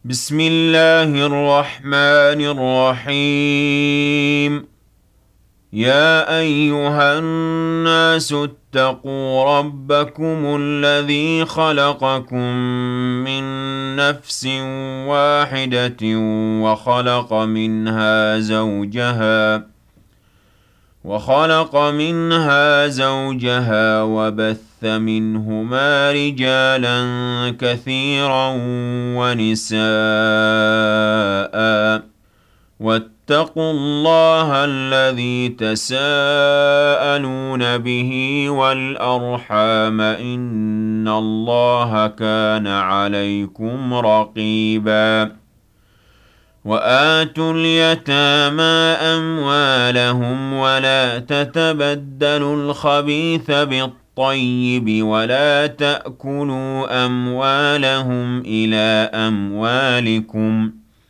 بسم الله الرحمن الرحيم. يا أيها الناس اتقوا ربكم الذي خلقكم من نفس واحدة وخلق منها زوجها وبث منهما رجالا كثيرا ونساء. واتقوا الله الذي تساءلون به والأرحام إن الله كان عليكم رقيبا. وآتوا اليتامى أموالهم ولا تتبدلوا الخبيث بالطيب ولا تأكلوا أموالهم إلى أموالكم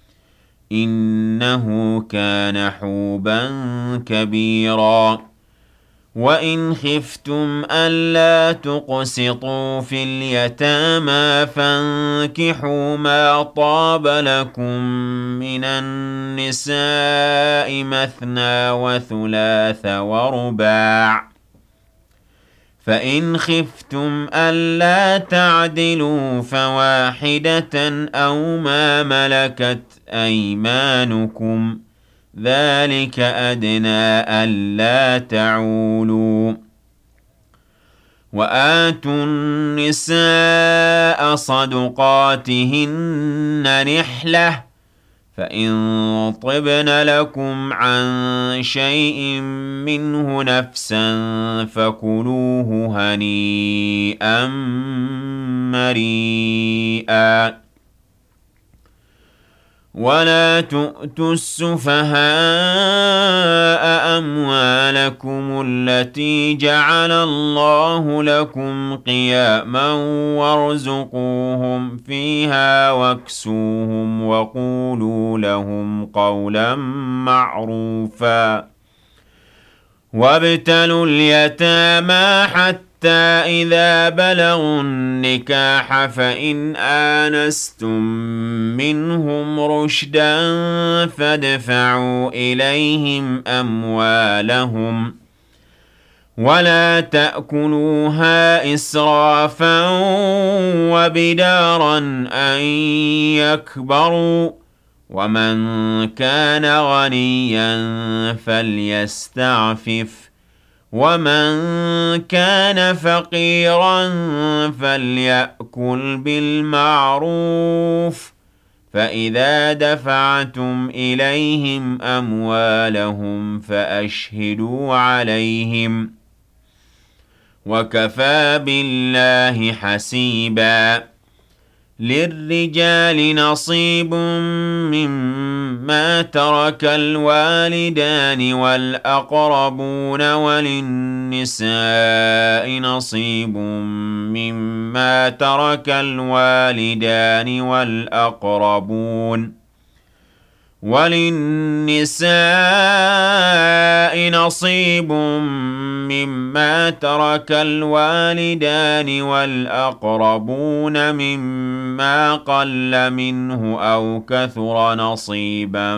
إنه كان حوبا كبيرا. وإن خفتم ألا تقسطوا في اليتامى فانكحوا ما طاب لكم من النساء مثنى وثلاث ورباع، فإن خفتم ألا تعدلوا فواحدة أو ما ملكت أيمانكم ذلك أدنى ألا تعولوا. وآتوا النساء صدقاتهن نحلة، فإن طبن لكم عن شيء منه نفسا فكلوه هنيئا مريئا. ولا تؤتوا السفهاء أموالكم التي جعل الله لكم قياما وارزقوهم فيها واكسوهم وقولوا لهم قولا معروفا. وابتلوا اليتامى حتى إذا بلغوا النكاح فإن آنستم منهم رشدا فادفعوا إليهم أموالهم ولا تأكلوها إسرافا وبدارا أن يكبروا. ومن كان غنيا فليستعفف ومن كان فقيرا فليأكل بالمعروف. فإذا دفعتم إليهم أموالهم فأشهدوا عليهم وكفى بالله حسيبا. للرجال نصيب مما ترك الوالدان والأقربون وللنساء نصيب مما ترك الوالدان وللنساء نصيب مما ترك الوالدان والأقربون مما قل منه أو كثر نصيبا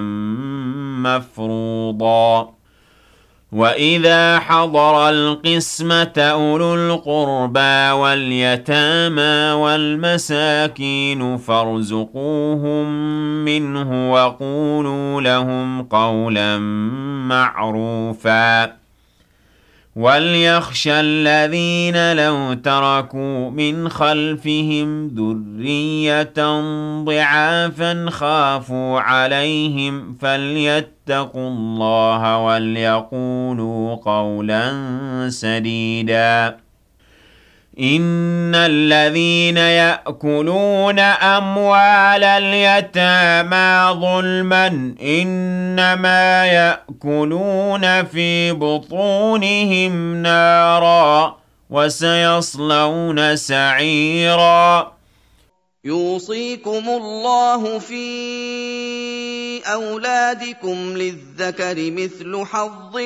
مفروضا. وإذا حضر القسمة أولو القربى واليتامى والمساكين فارزقوهم منه وقولوا لهم قولا معروفا. وليخشى الذين لو تركوا من خلفهم ذرية ضعافا خافوا عليهم فليتقوا الله وليقولوا قولا سديدا. إن الذين يأكلون أموال اليتامى ظلما إنما يأكلون في بطونهم نارا وسيصلون سعيرا. يوصيكم الله في أولادكم للذكر مثل حظ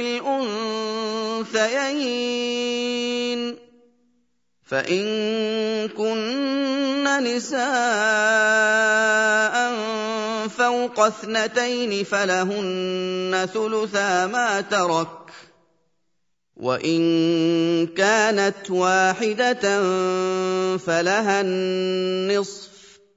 الأنثيين فإن كن نساء فوق اثنتين فلهن ثلثا ما ترك، وإن كانت واحدة فلها النصف،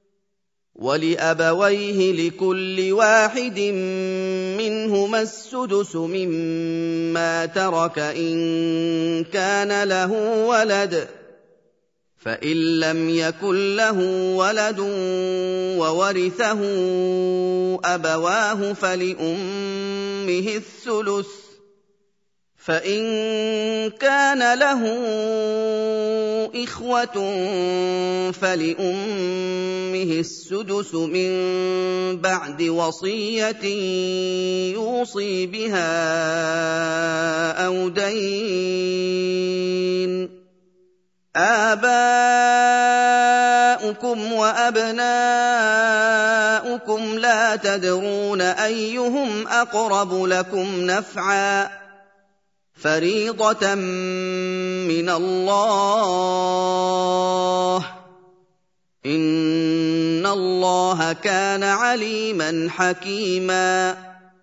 ولأبويه لكل واحد منهما السدس مما ترك إن كان له ولد، فإن لم يكن له ولد وورثه أبواه فلأمه الثلث، فإن كان له إخوة فلأمه السدس من بعد وصية يوصي بها أو دين. آباؤكم وأبناؤكم لا تدرون أيهم أقرب لكم نفعا، فريضة من الله، إن الله كان عليما حكيما.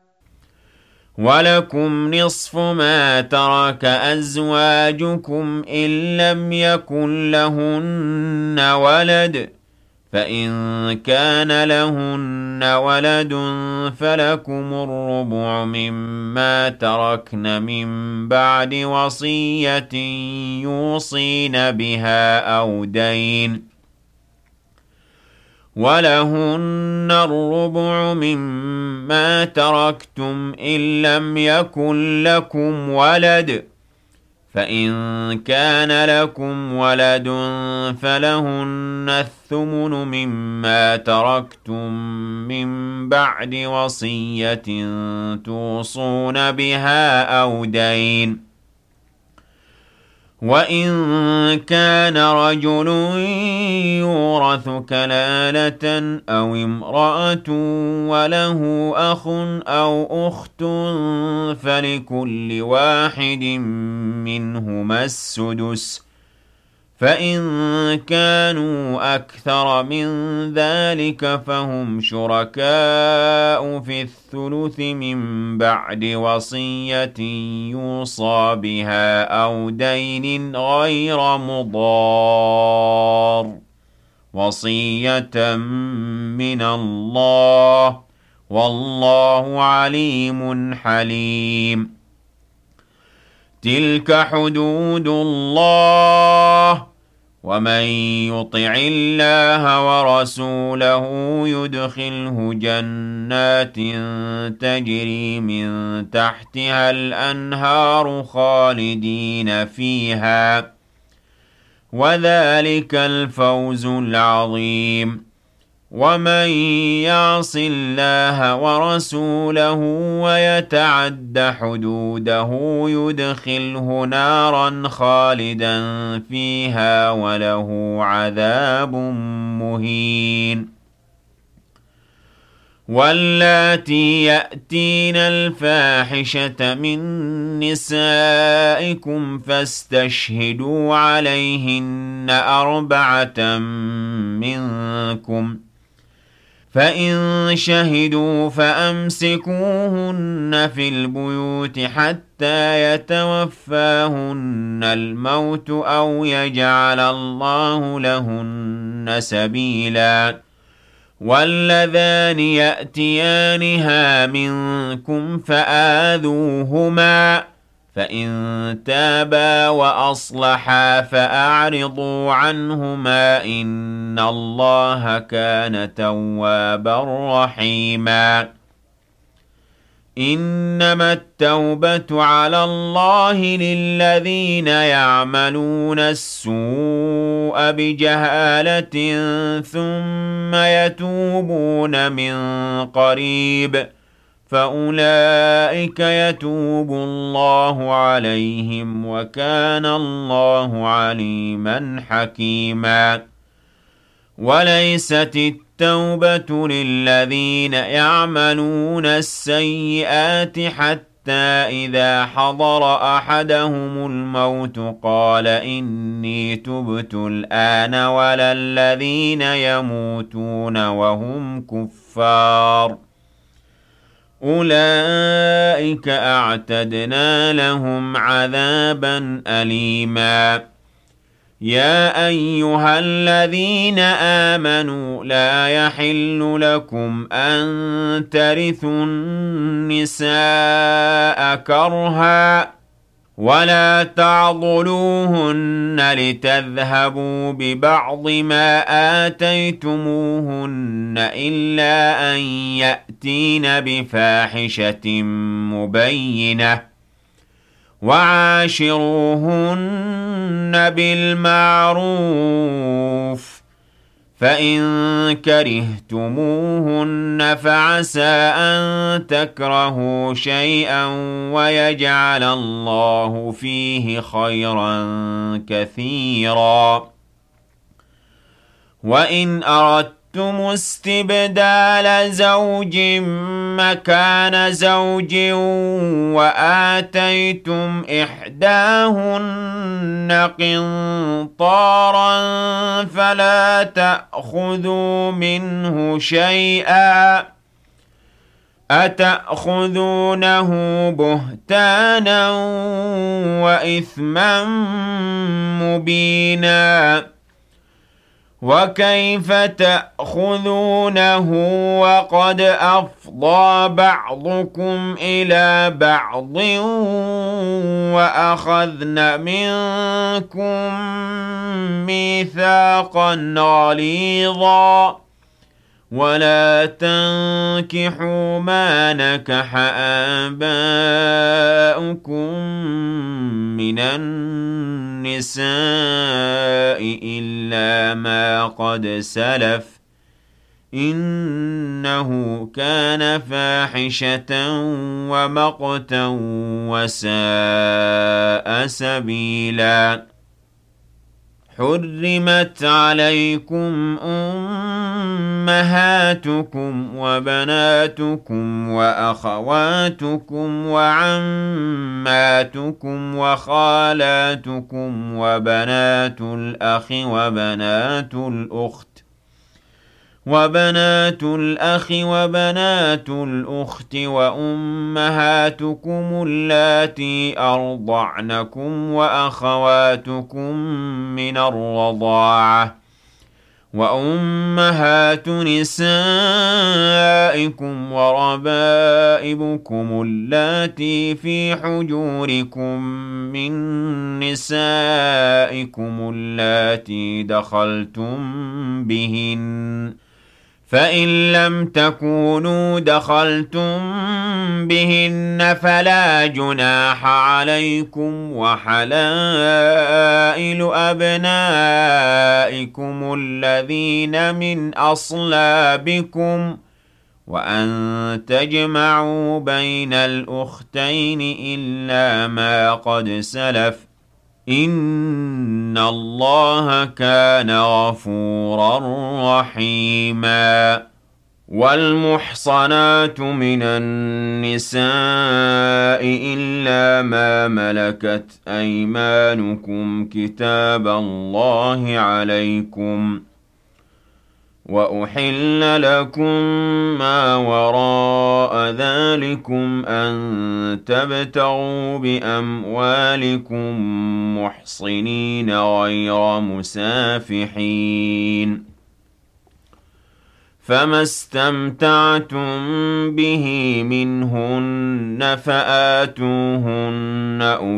ولكم نصف ما ترك أزواجكم إن لم يكن لهن ولد، فإن كان لهن ولد فلكم الربع مما تركن من بعد وصية يوصين بها أو دين، ولهن الربع مما تركتم إن لم يكن لكم ولد، فإن كان لكم ولد فلهن الثمن مما تركتم من بعد وصية توصون بها أو دين. وإن كان رجل يورث كلالة أو امرأة وله أخ أو أخت فلكل واحد منهما السدس، فإن كانوا أكثر من ذلك فهم شركاء في الثلث من بعد وصية يوصى بها أو دين غير مضار، وصية من الله، والله عليم حليم. تلك حدود الله، ومن يطع الله ورسوله يدخله جنات تجري من تحتها الأنهار خالدين فيها، وذلك الفوز العظيم. ومن يعص الله ورسوله ويتعد حدوده يدخله نارا خالدا فيها وله عذاب مهين. واللاتي يأتين الفاحشة من نسائكم فاستشهدوا عليهن 4 منكم، فإن شهدوا فأمسكوهن في البيوت حتى يتوفاهن الموت أو يجعل الله لهن سبيلا. واللذان يأتيانها منكم فآذوهما، فإن تابا وأصلحا فأعرضوا عنهما إن الله كان توابا رحيما. إنما التوبة على الله للذين يعملون السوء بجهالة ثم يتوبون من قريب فأولئك يتوب الله عليهم وكان الله عليما حكيما. وليست التوبة للذين يعملون السيئات حتى إذا حضر أحدهم الموت قال إني تبت الآن ولا الذين يموتون وهم كفار أولئك أعتدنا لهم عذابا أليما يا أيها الذين آمنوا لا يحل لكم أن ترثوا النساء كرها ولا تعضلوهن لتذهبوا ببعض ما آتيتموهن إلا أن يأتين بفاحشة مبينة وعاشروهن بالمعروف فإن كرهتموهن فعسى أن تكرهوا شيئا ويجعل الله فيه خيرا كثيرا وإن أردتم استبدال زوج مكان زوج وآتيتم إحداهن قنطارا فلا تأخذوا منه شيئا أتأخذونه بهتانا وإثما مبينا وكيف تأخذونه وقد أفضى بعضكم إلى بعض وأخذن منكم ميثاقا غليظا ولا تنكحوا ما نكح آباؤكم من النساء إلا ما قد سلف إنه كان فاحشة ومقتا وساء سبيلا حرمت عليكم أمهاتكم وبناتكم وأخواتكم وعماتكم وخالاتكم وبنات الأخ وبنات الأخت وأمهاتكم اللاتي أرضعنكم وأخواتكم من الرضاعة وأمهات نسائكم وربائبكم اللاتي في حجوركم من نسائكم اللاتي دخلتم بهن فإن لم تكونوا دخلتم بهن فلا جناح عليكم وحلائل أبنائكم الذين من أصلابكم وأن تجمعوا بين الأختين إلا ما قد سلف إن الله كان غفورا رحيما والمحصنات من النساء إلا ما ملكت أيمانكم كتاب الله عليكم وأحل لكم ما وراء ذلكم أن تبتغوا بأموالكم محصنين غير مسافحين فما استمتعتم به منهن فآتوهن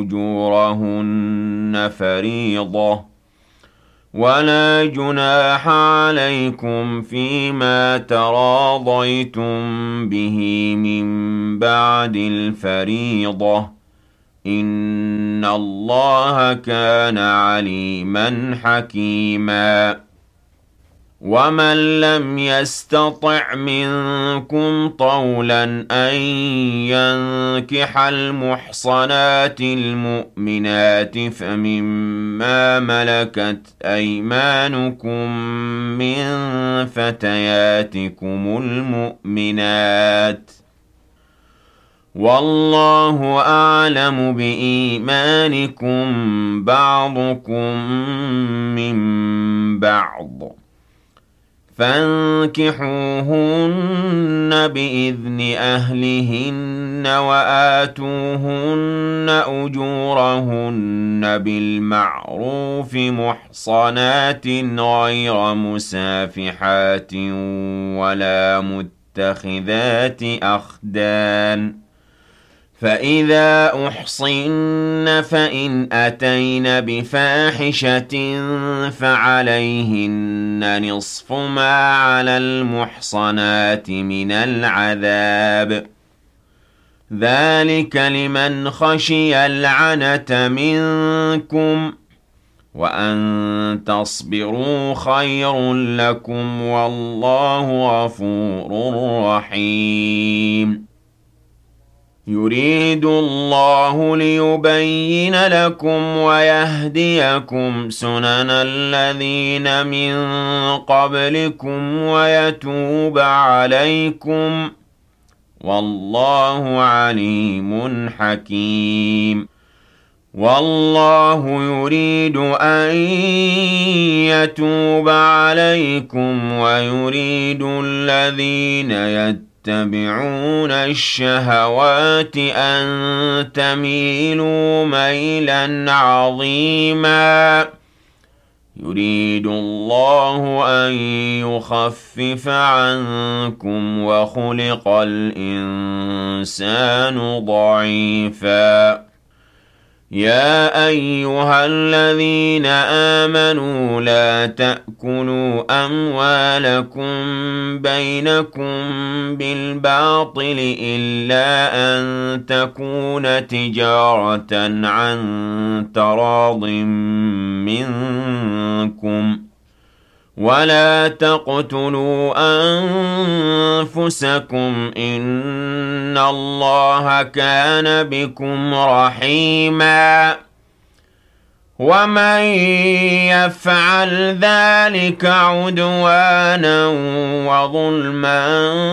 أجورهن فريضة ولا جناح عليكم فيما تراضيتم به من بعد الفريضة إن الله كان عليما حكيما ومن لم يستطع منكم طولا أن ينكح المحصنات المؤمنات فمما ملكت أيمانكم من فتياتكم المؤمنات والله أعلم بإيمانكم بعضكم من بعض فانكحوهن بإذن أهلهن وآتوهن أجورهن بالمعروف محصنات غير مسافحات ولا متخذات أخدان فإذا أحصن فإن أتين بفاحشة فعليهن نصف ما على المحصنات من العذاب ذلك لمن خشي العنة منكم وأن تصبروا خير لكم والله غفور رحيم يريد الله ليبين لكم ويهديكم سنن الذين من قبلكم ويتوب عليكم والله عليم حكيم والله يريد أن يتوب عليكم ويريد الذين يتبعون الشهوات أن تميلوا ميلا عظيما يريد الله أن يخفف عنكم وخلق الإنسان ضعيفا يا أيها الذين آمنوا لا تأكلوا أموالكم بينكم بالباطل إلا أن تكون تجارة عن تراض منكم ولا تقتلوا أنفسكم إن الله كان بكم رحيما ومن يفعل ذلك عدوانا وظلما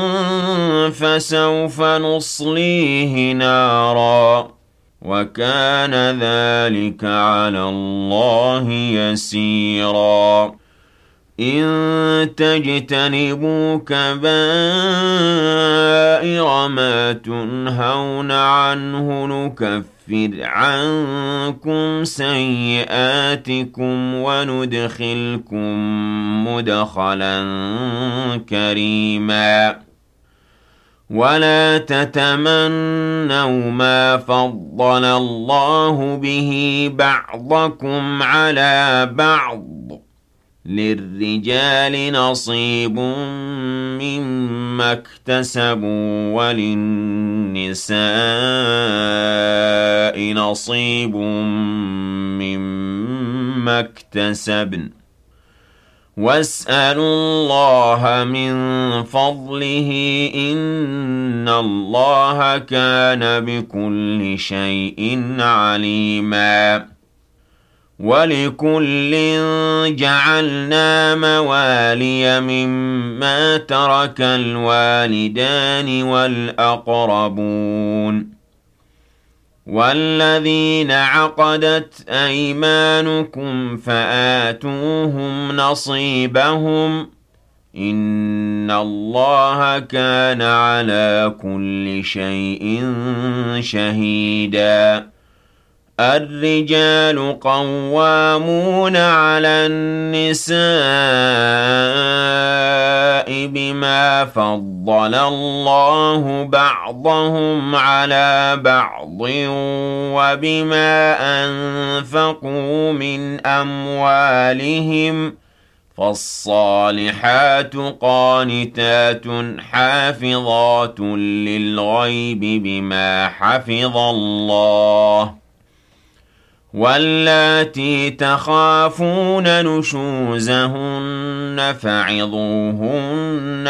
فسوف نصليه نارا وكان ذلك على الله يسيرا إن تجتنبوا كبائر ما تنهون عنه نكفر عنكم سيئاتكم وندخلكم مدخلا كريما ولا تتمنوا ما فضل الله به بعضكم على بعض للرجال نصيب مما اكتسبوا وللنساء نصيب مما اكتسبن واسألوا الله من فضله إن الله كان بكل شيء عليما ولكل جعلنا موالي مما ترك الوالدان والأقربون والذين عقدت أيمانكم فآتوهم نصيبهم إن الله كان على كل شيء شهيدا الرجال قوامون على النساء بما فضل الله بعضهم على بعض وبما أنفقوا من أموالهم فالصالحات قانتات حافظات للغيب بما حفظ الله واللاتي تخافون نشوزهن فعظوهن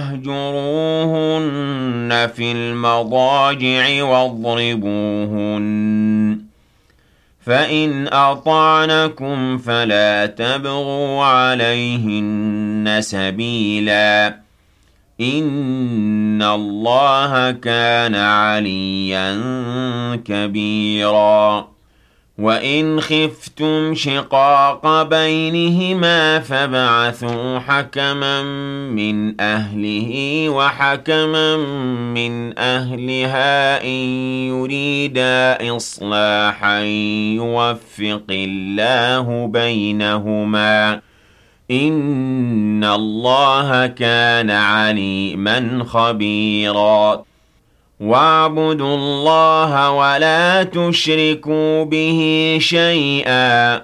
واهجروهن في المضاجع واضربوهن فإن أطعنكم فلا تبغوا عليهن سبيلا إن إِنَّ اللَّهَ كَانَ عَلِيًّا كَبِيرًا وَإِنْ خِفْتُمْ شِقَاقَ بَيْنِهِمَا فَابْعَثُوا حَكَمًا مِّنْ أَهْلِهِ وَحَكَمًا مِّنْ أَهْلِهَا إِن يُرِيدَا إِصْلَاحًا يُوَفِّقِ اللَّهُ بَيْنَهُمَا إِنَّ اللَّهَ كَانَ عَلِيمًا خَبِيرًا وَاعْبُدُوا اللَّهَ وَلَا تُشْرِكُوا بِهِ شَيْئًا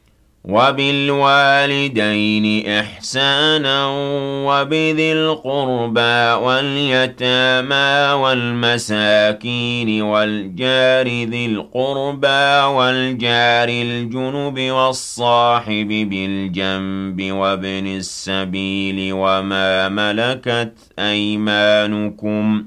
وَبِالْوَالِدَيْنِ إِحْسَانًا وَبِذِي الْقُرْبَىٰ وَالْيَتَامَىٰ وَالْمَسَاكِينِ وَالْجَارِ ذِي الْقُرْبَىٰ وَالْجَارِ الْجُنُبِ وَالصَّاحِبِ بِالْجَنبِ وَابْنِ السَّبِيلِ وَمَا مَلَكَتْ أَيْمَانُكُمْ ۗ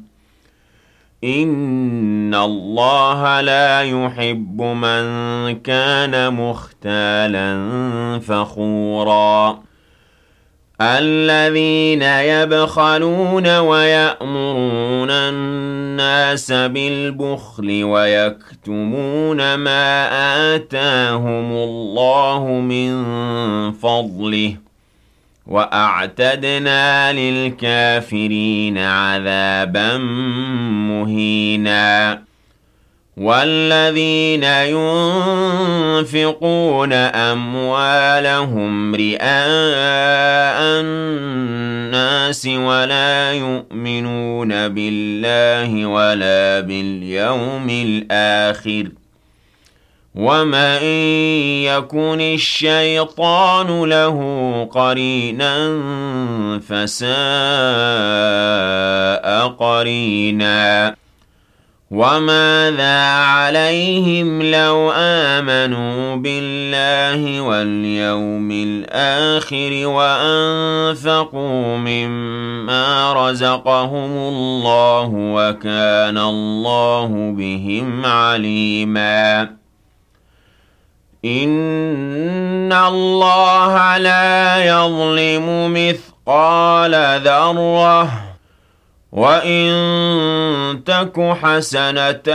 إِنَّ اللَّهَ لَا يُحِبُّ مَن كَانَ مُخْتَالًا فَخُورًا الَّذِينَ يَبْخَلُونَ وَيَأْمُرُونَ النَّاسَ بِالْبُخْلِ وَيَكْتُمُونَ مَا آتَاهُمُ اللَّهُ مِن فَضْلِهِ وَأَعْتَدْنَا لِلْكَافِرِينَ عَذَابًا مُّهِينًا وَالَّذِينَ يُنفِقُونَ أَمْوَالَهُمْ رِئَاءَ النَّاسِ وَلَا يُؤْمِنُونَ بِاللَّهِ وَلَا بِالْيَوْمِ الْآخِرِ وَمَن يَكُنِ الشَّيْطَانُ لَهُ قَرِينًا فَسَاءَ قَرِينًا وَمَاذَا عَلَيْهِمْ لَوْ آمَنُوا بِاللَّهِ وَالْيَوْمِ الْآخِرِ وَأَنفَقُوا مِمَّا رَزَقَهُمُ اللَّهُ وَكَانَ اللَّهُ بِهِمْ عَلِيمًا إِنَّ اللَّهَ لَا يَظْلِمُ مِثْقَالَ ذَرَّةٍ وَإِن تَكُ حَسَنَةً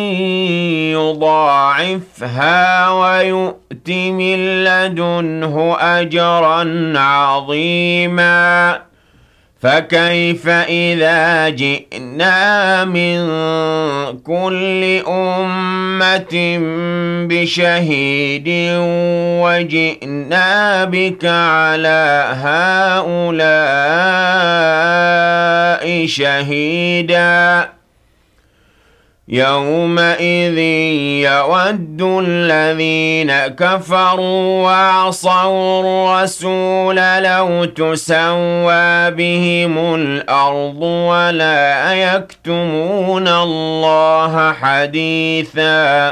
يُضَاعِفْهَا وَيُؤْتِ مِن لَّدُنْهُ أَجْرًا عَظِيمًا فَكَيْفَ إِذَا جِئْنَا مِن كُلِّ أُمَّةٍ بِشَهِيدٍ وَجِئْنَا بِكَ عَلَىٰ هَٰؤُلَاءِ شَهِيدًا يَوْمَئِذٍ يَوَدُّ الَّذِينَ كَفَرُوا وَعَصَوُا الرَّسُولَ لَوْ تُسَوَّىٰ بِهِمُ الْأَرْضُ وَلَا يَكْتُمُونَ اللَّهَ حَدِيثًا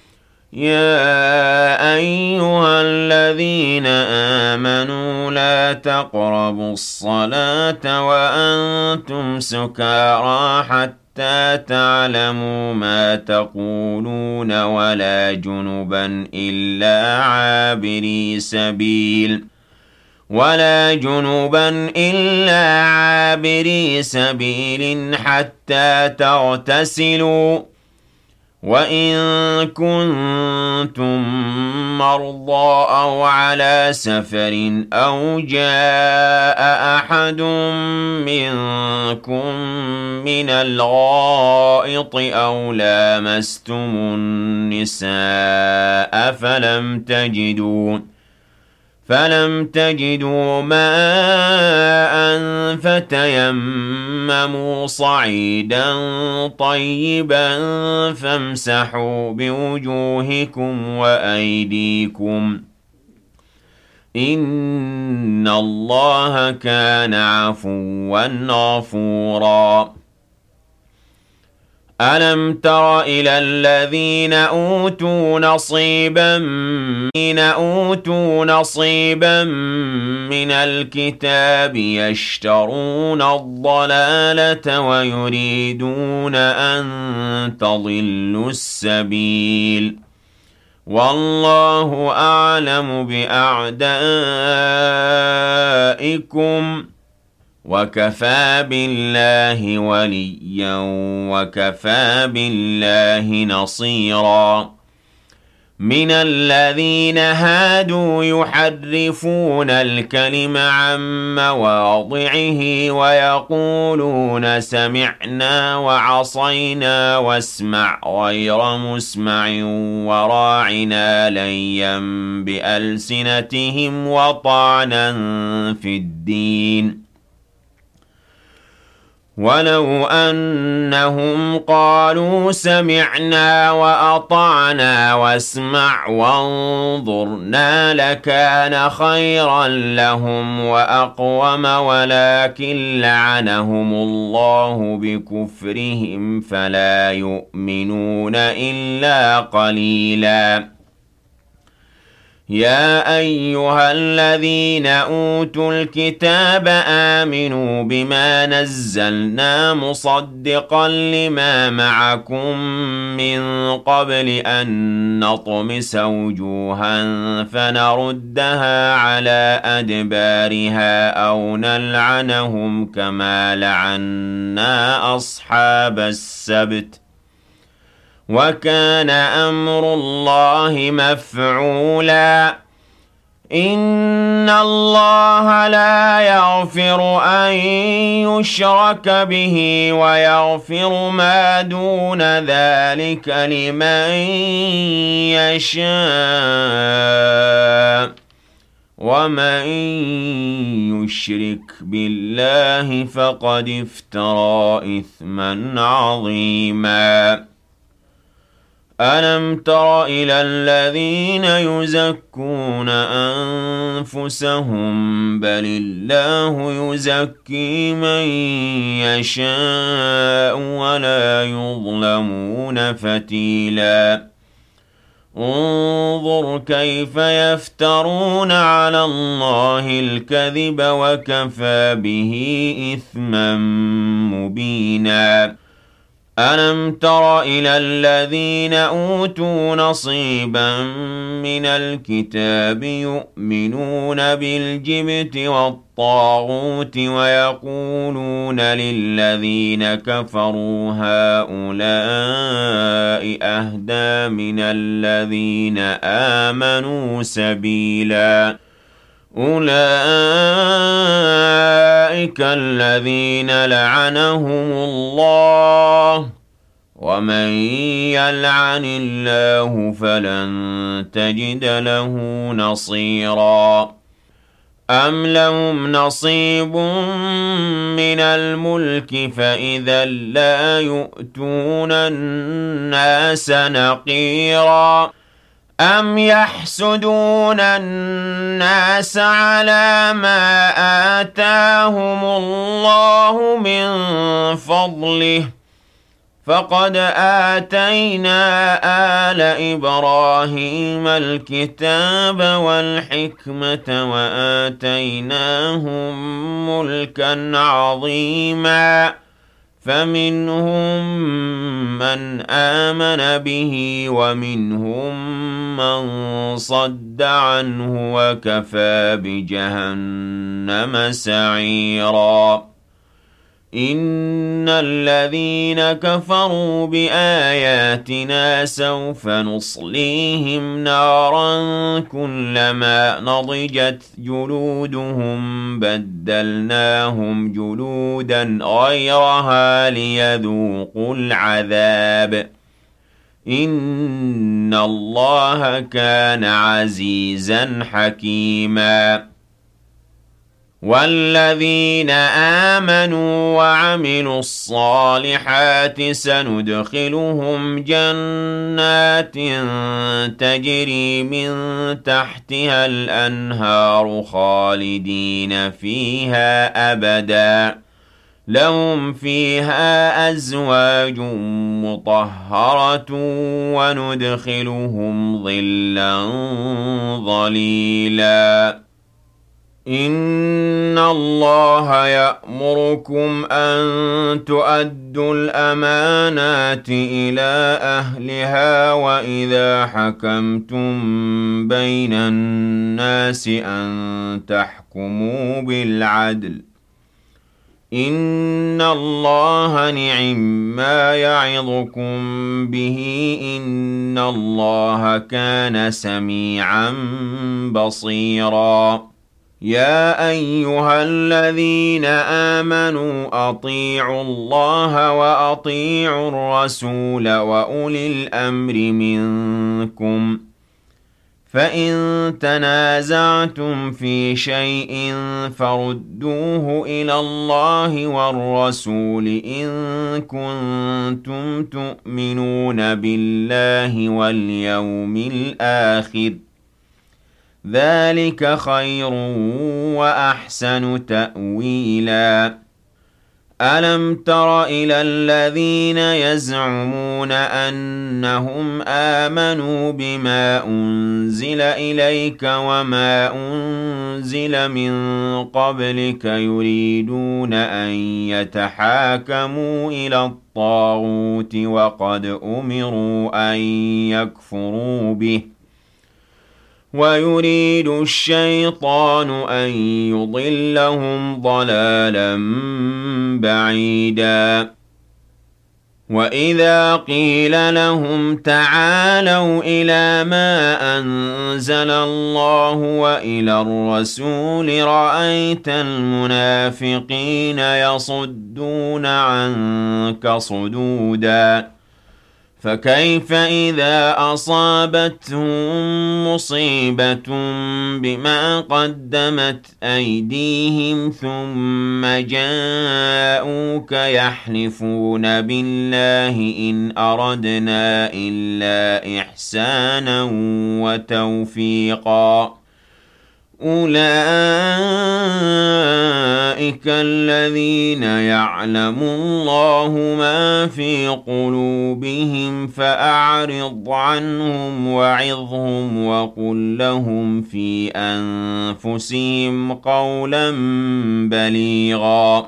يَا أَيُّهَا الَّذِينَ آمَنُوا لَا تَقْرَبُوا الصَّلَاةَ وَأَنتُمْ سُكَارَىٰ حَتَّىٰ تَعْلَمُوا مَا تَقُولُونَ وَلَا جُنُبًا إِلَّا عَابِرِي سَبِيلٍ حَتَّىٰ تَغْتَسِلُوا وَإِن كُنتُم مَّرْضَىٰ أَوْ عَلَىٰ سَفَرٍ أَوْ جَاءَ أَحَدٌ مِّنكُم مِّنَ الْغَائِطِ أَوْ لَامَسْتُمُ النِّسَاءَ فَلَمْ تَجِدُوا مَاءً فَتَيَمَّمُوا صَعِيدًا طَيِّبًا فَامْسَحُوا بِوُجُوهِكُمْ وَأَيْدِيكُمْ ۗ إِنَّ اللَّهَ كَانَ عَفُوًّا غَفُورًا أَلَمْ تَرَ إِلَى الَّذِينَ أُوتُوا نَصِيبًا مِّنَ الْكِتَابِ يَشْتَرُونَ الضَّلَالَةَ وَيُرِيدُونَ أَن تَضِلُّوا السَّبِيلَ وَاللَّهُ أَعْلَمُ بِأَعْدَائِكُمْ وكفى بالله وليا وكفى بالله نصيرا من الذين هادوا يحرفون الكلم عن مواضعه ويقولون سمعنا وعصينا واسمع غير مسمع وراعنا ليا بألسنتهم وطعنا في الدين ولو أنهم قالوا سمعنا وأطعنا واسمع وانظرنا لكان خيرا لهم وأقوم ولكن لعنهم الله بكفرهم فلا يؤمنون إلا قليلا يا أيها الذين أوتوا الكتاب آمنوا بما نزلنا مصدقا لما معكم من قبل أن نطمس وجوها فنردها على أدبارها أو نلعنهم كما لعنا أصحاب السبت وكان أمر الله مفعولا إن الله لا يغفر أن يشرك به ويغفر ما دون ذلك لمن يشاء ومن يشرك بالله فقد افترى إثما عظيما ألم تر إلى الذين يزكون أنفسهم بل الله يزكي من يشاء ولا يظلمون فتيلا انظر كيف يفترون على الله الكذب وكفى به إثما مبينا ألم تر إلى الذين أوتوا نصيبا من الكتاب يؤمنون بالجبت والطاغوت ويقولون للذين كفروا هؤلاء أهدى من الذين آمنوا سبيلا أولئك الذين لعنهم الله ومن يلعن الله فلن تجد له نصيرا أم لهم نصيب من الملك فإذا لا يؤتون الناس نقيرا أم يحسدون الناس على ما آتاهم الله من فضله فقد آتينا آل إبراهيم الكتاب والحكمة وآتيناهم ملكا عظيما فمنهم من آمن به ومنهم من صد عنه وكفى بجهنم سعيرا إن الذين كفروا بآياتنا سوف نصليهم نارا كلما نضجت جلودهم بدلناهم جلودا غيرها ليذوقوا العذاب إن الله كان عزيزا حكيما والذين آمنوا وعملوا الصالحات سندخلهم جنات تجري من تحتها الأنهار خالدين فيها أبدا لهم فيها أزواج مطهرة وندخلهم ظلا ظليلا إن الله يأمركم أن تؤدوا الأمانات إلى أهلها وإذا حكمتم بين الناس أن تحكموا بالعدل إِنَّ اللَّهَ نِعِمَّا يَعِظُكُم بِهِ ۗ إِنَّ اللَّهَ كَانَ سَمِيعًا بَصِيرًا يَا أَيُّهَا الَّذِينَ آمَنُوا أَطِيعُوا اللَّهَ وَأَطِيعُوا الرَّسُولَ وَأُولِي الْأَمْرِ مِنكُمْ ۖ فَإِن تَنَازَعْتُمْ فِي شَيْءٍ فَرُدُّوهُ إِلَى اللَّهِ وَالرَّسُولِ إِن كُنتُمْ تُؤْمِنُونَ بِاللَّهِ وَالْيَوْمِ الْآخِرِ ۚ ذَٰلِكَ خَيْرٌ وَأَحْسَنُ تَأْوِيلًا أَلَمْ تَرَ إِلَى الَّذِينَ يَزْعُمُونَ أَنَّهُمْ آمَنُوا بِمَا أُنزِلَ إِلَيْكَ وَمَا أُنزِلَ مِن قَبْلِكَ يُرِيدُونَ أَن يَتَحَاكَمُوا إِلَى الطَّاغُوتِ وَقَدْ أُمِرُوا أَن يَكْفُرُوا بِهِ ۚ وَيُرِيدُ الشَّيْطَانُ أَن يُضِلَّهُمْ ضَلَالًا بَعِيدًا وَإِذَا قِيلَ لَهُمْ تَعَالَوْا إِلَىٰ مَا أَنزَلَ اللَّهُ وَإِلَى الرَّسُولِ رَأَيْتَ الْمُنَافِقِينَ يَصُدُّونَ عَنكَ صُدُودًا فَكَيْفَ إِذَا أَصَابَتْهُم مُّصِيبَةٌ بِمَا قَدَّمَتْ أَيْدِيهِمْ ثُمَّ جَاءُوكَ يَحْلِفُونَ بِاللَّهِ إِنْ أَرَدْنَا إِلَّا إِحْسَانًا وَتَوْفِيقًا أُولَٰئِكَ الَّذِينَ يَعْلَمُ اللَّهُ مَا فِي قُلُوبِهِمْ فَأَعْرِضْ عَنْهُمْ وَعِظْهُمْ وَقُل لَّهُمْ فِي أَنفُسِهِمْ قَوْلًا بَلِيغًا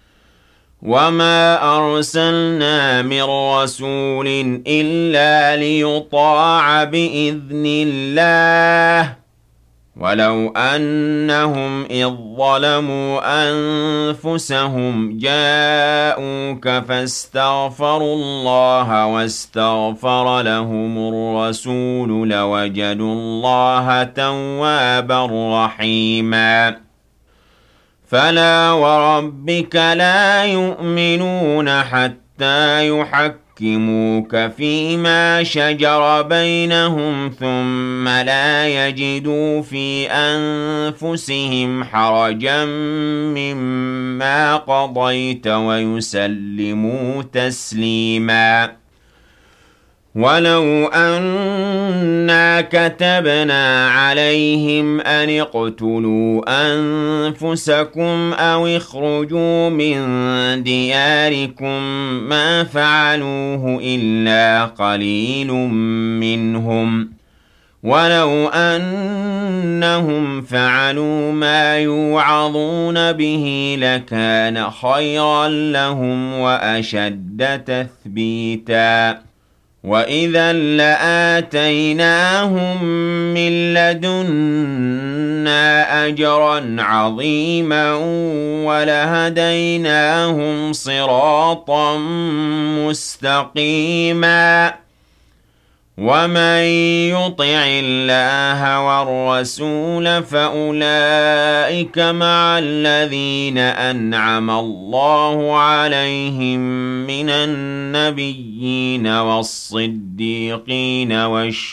وَمَا أَرْسَلْنَا مِن رَّسُولٍ إِلَّا لِيُطَاعَ بِإِذْنِ اللَّهِ وَلَوْ أَنَّهُمْ إِذ ظَّلَمُوا أَنفُسَهُمْ جَاءُوكَ فَاسْتَغْفَرُوا اللَّهَ وَاسْتَغْفَرَ لَهُمُ الرَّسُولُ لَوَجَدُوا اللَّهَ تَوَّابًا رَّحِيمًا فَلَا وَرَبِّكَ لَا يُؤْمِنُونَ حَتَّىٰ يُحَكِّمُوكَ فِيمَا شَجَرَ بَيْنَهُمْ ثُمَّ لَا يَجِدُوا فِي أَنفُسِهِمْ حَرَجًا مِّمَّا قَضَيْتَ وَيُسَلِّمُوا تَسْلِيمًا وَلَوْ أَنَّا كَتَبْنَا عَلَيْهِمْ أَنِ اقْتُلُوا أَنفُسَكُمْ أَوِ اخْرُجُوا مِن دِيَارِكُم مَّا فَعَلُوهُ إِلَّا قَلِيلٌ مِّنْهُمْ ۖ وَلَوْ أَنَّهُمْ فَعَلُوا مَا يُوعَظُونَ بِهِ لَكَانَ خَيْرًا لَّهُمْ وَأَشَدَّ تَثْبِيتًا وَإِذًا لَّآتَيْنَاهُم مِّن لَّدُنَّا أَجْرًا عَظِيمًا وَلَهَدَيْنَاهُمْ صِرَاطًا مُّسْتَقِيمًا وَمَن يُطِعِ اللَّهَ وَالرَّسُولَ فَأُولَٰئِكَ مَعَ الَّذِينَ أَنْعَمَ اللَّهُ عَلَيْهِم مِّنَ النَّبِيِّينَ وَالصِّدِّيقِينَ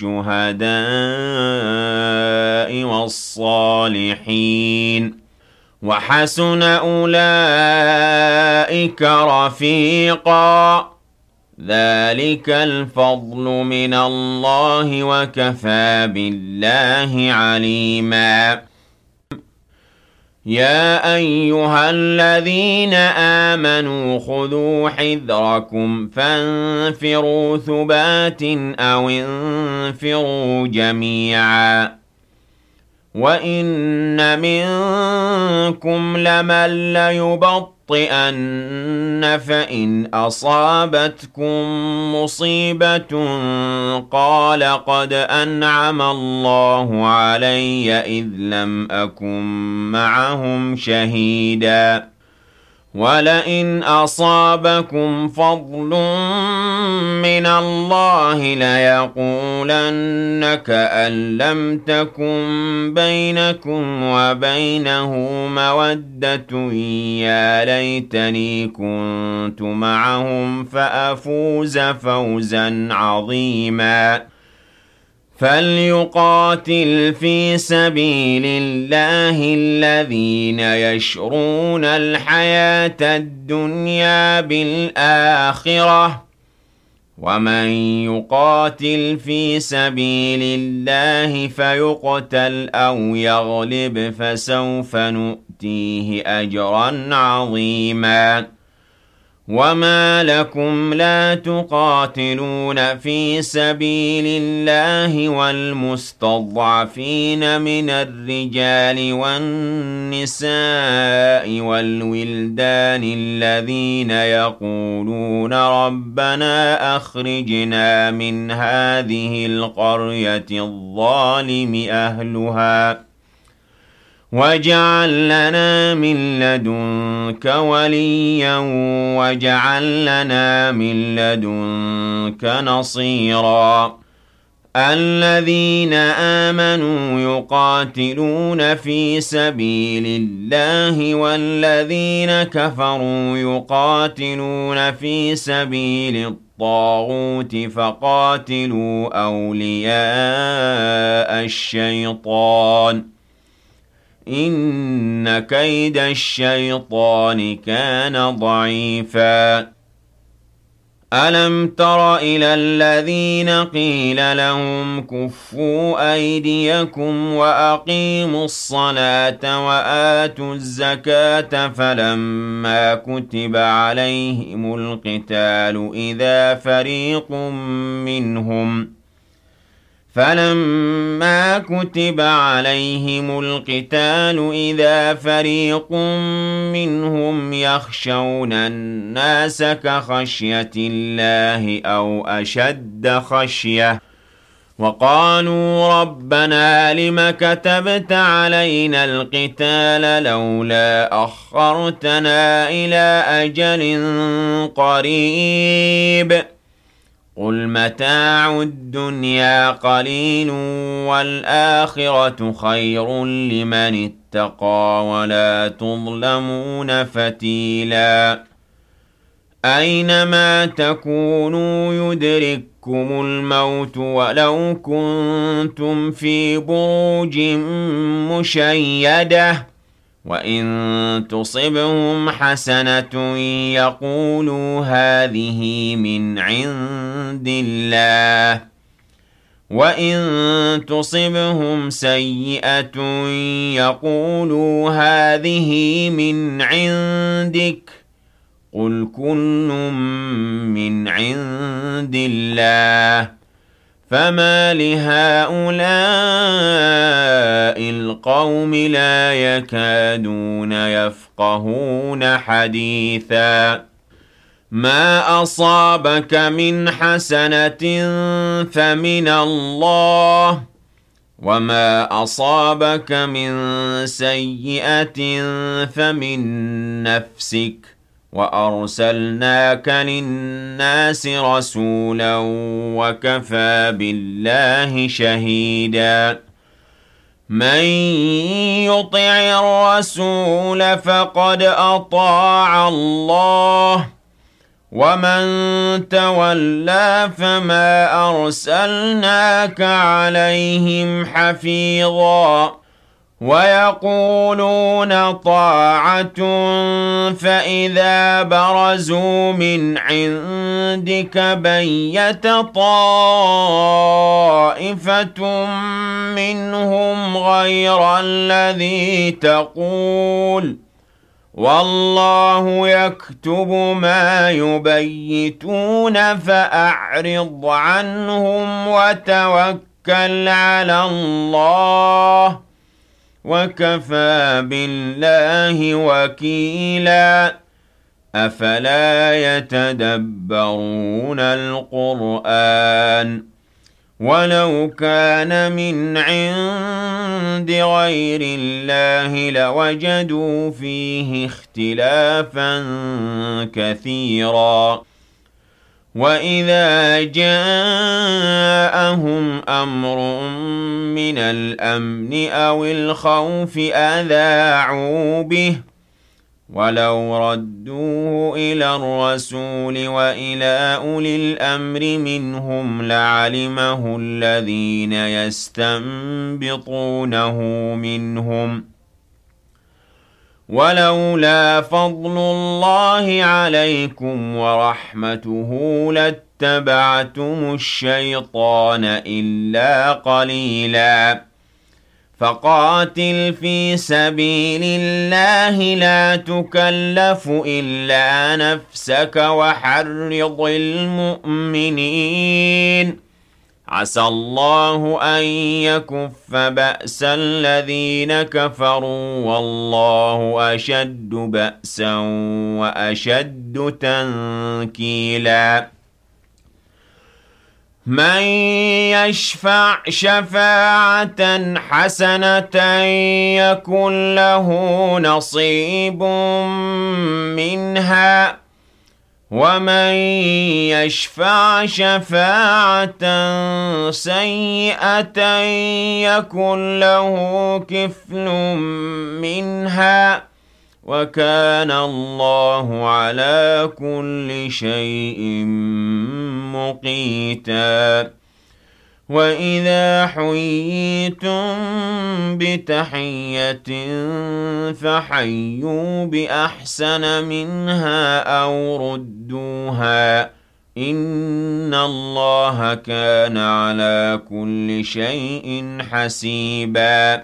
وَالشُّهَدَاءِ وَالصَّالِحِينَ وَحَسُنَ أُولَٰئِكَ رَفِيقًا ذَلِكَ الْفَضْلُ مِنَ اللَّهِ وَكَفَىٰ بِاللَّهِ عَلِيمًا يَا أَيُّهَا الَّذِينَ آمَنُوا خُذُوا حِذْرَكُمْ فَانفِرُوا ثُبَاتٍ أَوِ انفِرُوا جَمِيعًا وَإِنَّ مِنكُمْ لَمَن لَّيُبَطِّئَنَّ فَإِنْ أَصَابَتْكُم مُّصِيبَةٌ قَالَ قَدْ أَنْعَمَ اللَّهُ عَلَيَّ إِذْ لَمْ أَكُن مَّعَهُمْ شَهِيدًا وَلَئِنْ أَصَابَكُمْ فَضْلٌ مِّنَ اللَّهِ لَيَقُولَنَّ كَأَن لَّمْ تَكُن بَيْنَكُمْ وَبَيْنَهُ مَوَدَّةٌ يَا لَيْتَنِي كُنتُ مَعَهُمْ فَأَفُوزَ فَوْزًا عَظِيمًا فَلْيُقَاتِلْ فِي سَبِيلِ اللَّهِ الَّذِينَ يَشْرُونَ الْحَيَاةَ الدُّنْيَا بِالْآخِرَةِ ۖ وَمَن يُقَاتِلْ فِي سَبِيلِ اللَّهِ فَيُقْتَلْ أَوْ يَغْلِبْ فَسَوْفَ نُؤْتِيهِ أَجْرًا عَظِيمًا وَمَا لَكُمْ لَا تُقَاتِلُونَ فِي سَبِيلِ اللَّهِ وَالْمُسْتَضْعَفِينَ مِنَ الرِّجَالِ وَالنِّسَاءِ وَالْوِلْدَانِ الَّذِينَ يَقُولُونَ رَبَّنَا أَخْرِجْنَا مِنْ هَٰذِهِ الْقَرْيَةِ الظَّالِمِ أَهْلُهَا وَاجْعَل لَّنَا مِن لَّدُنكَ وَلِيًّا وَاجْعَل لَّنَا مِن لَّدُنكَ نَصِيرًا الَّذِينَ آمَنُوا يُقَاتِلُونَ فِي سَبِيلِ اللَّهِ وَالَّذِينَ كَفَرُوا يُقَاتِلُونَ فِي سَبِيلِ الطَّاغُوتِ فَقَاتِلُوا أَوْلِيَاءَ الشَّيْطَانِ ۖ إِنَّ كَيْدَ الشَّيْطَانِ كَانَ ضَعِيفًا أَلَمْ تَرَ إِلَى الَّذِينَ قِيلَ لَهُمْ كُفُّوا أَيْدِيَكُمْ وَأَقِيمُوا الصَّلَاةَ وَآتُوا الزَّكَاةَ فَلَمَّا كُتِبَ عَلَيْهِمُ الْقِتَالُ إِذَا فَرِيقٌ مِّنْهُمْ يَخْشَوْنَ النَّاسَ كَخَشْيَةِ اللَّهِ أَوْ أَشَدَّ خَشْيَةً وَقَالُوا رَبَّنَا لِمَ كَتَبْتَ عَلَيْنَا الْقِتَالَ لَوْلَا أَخَّرْتَنَا إِلَىٰ أَجَلٍ قَرِيبٍ قُلْ مَتَاعُ الدُّنْيَا قَلِيلٌ وَالْآخِرَةُ خَيْرٌ لِّمَنِ اتَّقَىٰ وَلَا تُظْلَمُونَ فَتِيلًا أَيْنَمَا تَكُونُوا يُدْرِككُّمُ الْمَوْتُ وَلَوْ كُنتُمْ فِي بُرُوجٍ مُّشَيَّدَةٍ وَإِن تُصِبْهُمْ حَسَنَةٌ يَقُولُوا هَٰذِهِ مِنْ عِندِ اللَّهِ وَإِن تُصِبْهُمْ سَيِّئَةٌ يَقُولُوا هَٰذِهِ مِنْ عِندِكَ قُلْ كُلٌّ مِّنْ عِندِ اللَّهِ فَمَالِ هَٰؤُلَاءِ الْقَوْمِ لَا يَكَادُونَ يَفْقَهُونَ حَدِيثًا مَا أَصَابَكَ مِنْ حَسَنَةٍ فَمِنَ اللَّهِ وَمَا أَصَابَكَ مِن سَيِّئَةٍ فَمِن نَّفْسِكَ وَأَرْسَلْنَاكَ لِلنَّاسِ رَسُولًا وَكَفَىٰ بِاللَّهِ شَهِيدًا مَن يُطِعِ الرَّسُولَ فَقَدْ أَطَاعَ اللَّهَ وَمَن تَوَلَّىٰ فَمَا أَرْسَلْنَاكَ عَلَيْهِمْ حَفِيظًا وَيَقُولُونَ طَاعَةٌ فَإِذَا بَرَزُوا مِنْ عِندِكَ بَيَّتَ طَائِفَةٌ مِّنْهُمْ غَيْرَ الَّذِي تَقُولُ وَاللَّهُ يَكْتُبُ مَا يُبَيِّتُونَ فَأَعْرِضْ عَنْهُمْ وَتَوَكَّلْ عَلَى اللَّهِ وَكَفَىٰ بِاللَّهِ وَكِيلًا أَفَلَا يَتَدَبَّرُونَ الْقُرْآنَ وَلَوْ كَانَ مِنْ عِندِ غَيْرِ اللَّهِ لَوَجَدُوا فِيهِ اخْتِلَافًا كَثِيرًا وَإِذَا جَاءَهُمْ أَمْرٌ مِّنَ الْأَمْنِ أَوِ الْخَوْفِ أَذَاعُوا بِهِ وَلَوْ رَدُّوهُ إِلَى الرَّسُولِ وَإِلَىٰ أُولِي الْأَمْرِ مِنْهُمْ لَعَلِمَهُ الَّذِينَ يَسْتَنبِطُونَهُ مِنْهُمْ ۗ وَلَوْلَا فَضْلُ اللَّهِ عَلَيْكُمْ وَرَحْمَتُهُ لَاتَّبَعْتُمُ الشَّيْطَانَ إِلَّا قَلِيلًا فَقَاتِلْ فِي سَبِيلِ اللَّهِ لَا تُكَلَّفُ إِلَّا نَفْسَكَ وَحَرِّضِ الْمُؤْمِنِينَ عَسَى اللَّهُ أَن يَكُفَّ بَأْسَ الَّذِينَ كَفَرُوا وَاللَّهُ أَشَدُّ بَأْسًا وَأَشَدُّ تَنكِيلًا مَن يَشْفَعْ شَفَاعَةً حَسَنَةً يَكُن لَّهُ نَصِيبٌ مِّنْهَا وَمَن يَشْفَعْ شَفَاعَةً سَيِّئَةً يَكُن لَّهُ كِفْلٌ مِّنْهَا ۗ وَكَانَ اللَّهُ عَلَىٰ كُلِّ شَيْءٍ مُّقِيتًا وَإِذَا حُيِّيتُم بِتَحِيَّةٍ فَحَيُّوا بِأَحْسَنَ مِنْهَا أَوْ رُدُّوهَا ۗ إِنَّ اللَّهَ كَانَ عَلَىٰ كُلِّ شَيْءٍ حَسِيبًا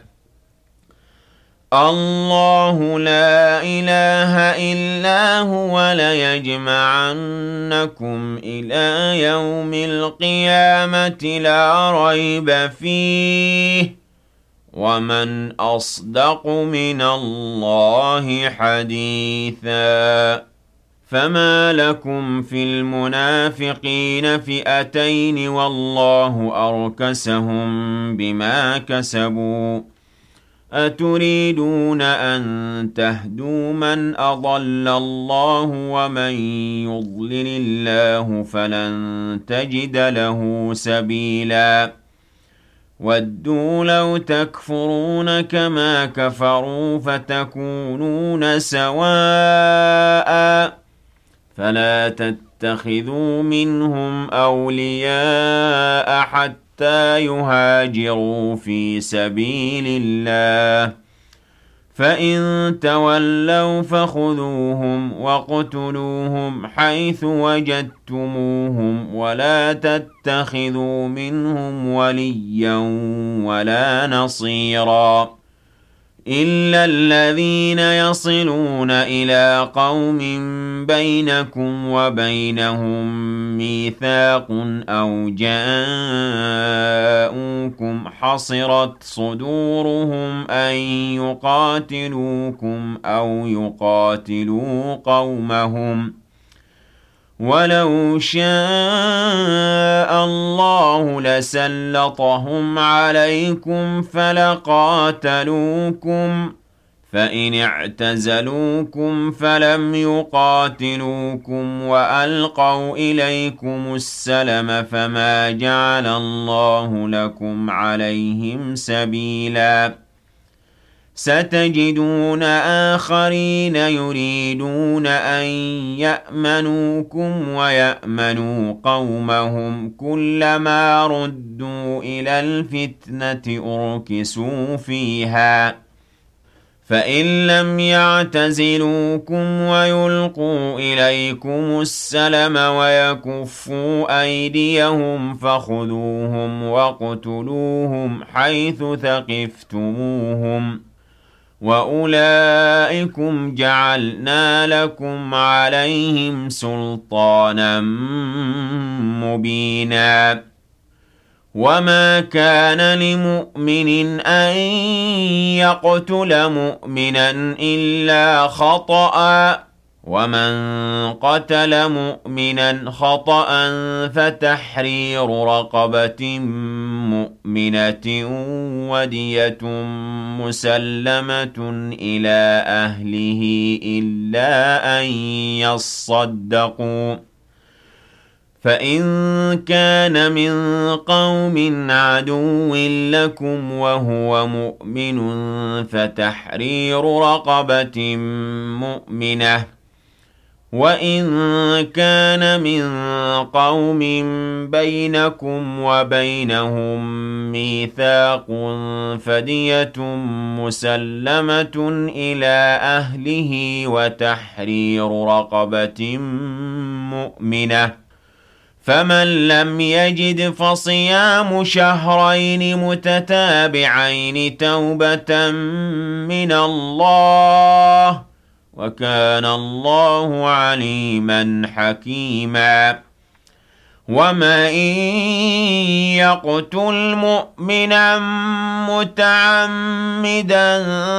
اللَّهُ لَا إِلَٰهَ إِلَّا هُوَ لَيَجْمَعَنَّكُمْ إِلَىٰ يَوْمِ الْقِيَامَةِ لَا رَيْبَ فِيهِ ۗ وَمَنْ أَصْدَقُ مِنَ اللَّهِ حَدِيثًا فَمَا لَكُمْ فِي الْمُنَافِقِينَ فِئَتَيْنِ وَاللَّهُ أَرْكَسَهُم بِمَا كَسَبُوا ۚ أَتُرِيدُونَ أَن تَهْدُوا مَنْ أَضَلَّ اللَّهُ وَمَن يُضْلِلِ اللَّهُ فَلَن تَجِدَ لَهُ سَبِيلًا وَدُّوا لَوْ تَكْفُرُونَ كَمَا كَفَرُوا فَتَكُونُونَ سَوَاءً فَلَا تَتَّخِذُوا مِنْهُمْ أَوْلِيَاءَ حَتَّىٰ يُهَاجِرُوا فِي سَبِيلِ اللَّهِ ۚ فَإِن تَوَلَّوْا فَخُذُوهُمْ وَاقْتُلُوهُمْ حَيْثُ وَجَدتُّمُوهُمْ وَلَا تَتَّخِذُوا مِنْهُمْ وَلِيًّا وَلَا نَصِيرًا إِلَّا الَّذِينَ يَصِلُونَ إِلَىٰ قَوْمٍ بَيْنَكُمْ وَبَيْنَهُم مِّيثَاقٌ أَوْ جَاءُوكُمْ حَصِرَتْ صُدُورُهُمْ أَن يُقَاتِلُوكُمْ أَوْ يُقَاتِلُوا قَوْمَهُمْ ۚ وَلَوْ شَاءَ اللَّهُ لَسَلَّطَهُمْ عَلَيْكُمْ فَلَقَاتَلُوكُمْ ۚ فَإِنِ اعْتَزَلُوكُمْ فَلَمْ يُقَاتِلُوكُمْ وَأَلْقَوْا إِلَيْكُمُ السَّلَمَ فَمَا جَعَلَ اللَّهُ لَكُمْ عَلَيْهِمْ سَبِيلًا سَتَجِدُونَ آخَرِينَ يُرِيدُونَ أَن يَأْمَنُوكُمْ وَيَأْمَنُوا قَوْمَهُمْ كُلَّمَا رُدُّوا إِلَى الْفِتْنَةِ أُرْكِسُوا فِيهَا فَإِن لَّمْ يَعْتَزِلُوكُمْ وَيُلْقُوا إِلَيْكُمُ السَّلَمَ وَيَكُفُّوا أَيْدِيَهُمْ فَخُذُوهُمْ وَاقْتُلُوهُمْ حَيْثُ ثَقِفْتُمُوهُمْ ۚ وَأُولَٰئِكُمْ جَعَلْنَا لَكُمْ عَلَيْهِمْ سُلْطَانًا مُّبِينًا وَمَا كَانَ لِمُؤْمِنٍ أَن يَقْتُلَ مُؤْمِنًا إِلَّا خَطَأً ۚ ومن قتل مؤمنا خطأ فتحرير رقبة مؤمنة ودية مسلمة إلى أهله إلا أن يصدقوا فإن كان من قوم عدو لكم وهو مؤمن فتحرير رقبة مؤمنة وإن كان من قوم بينكم وبينهم ميثاق فدية مسلمة إلى أهله وتحرير رقبة مؤمنة فمن لم يجد فصيام شهرين متتابعين توبة من الله وكان الله عليما حكيما ومن يقتل مؤمنا متعمدا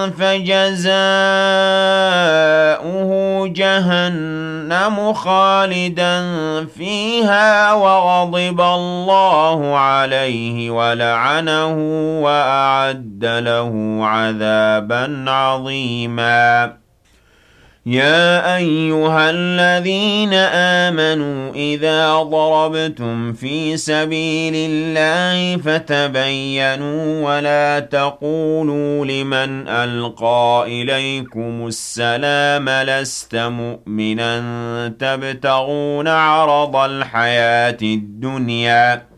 فجزاؤه جهنم خالدا فيها وغضب الله عليه ولعنه وأعد له عذابا عظيما يا أيها الذين آمنوا إذا ضربتم في سبيل الله فتبينوا ولا تقولوا لمن ألقى إليكم السلام لست مؤمنا تبتغون عرض الحياة الدنيا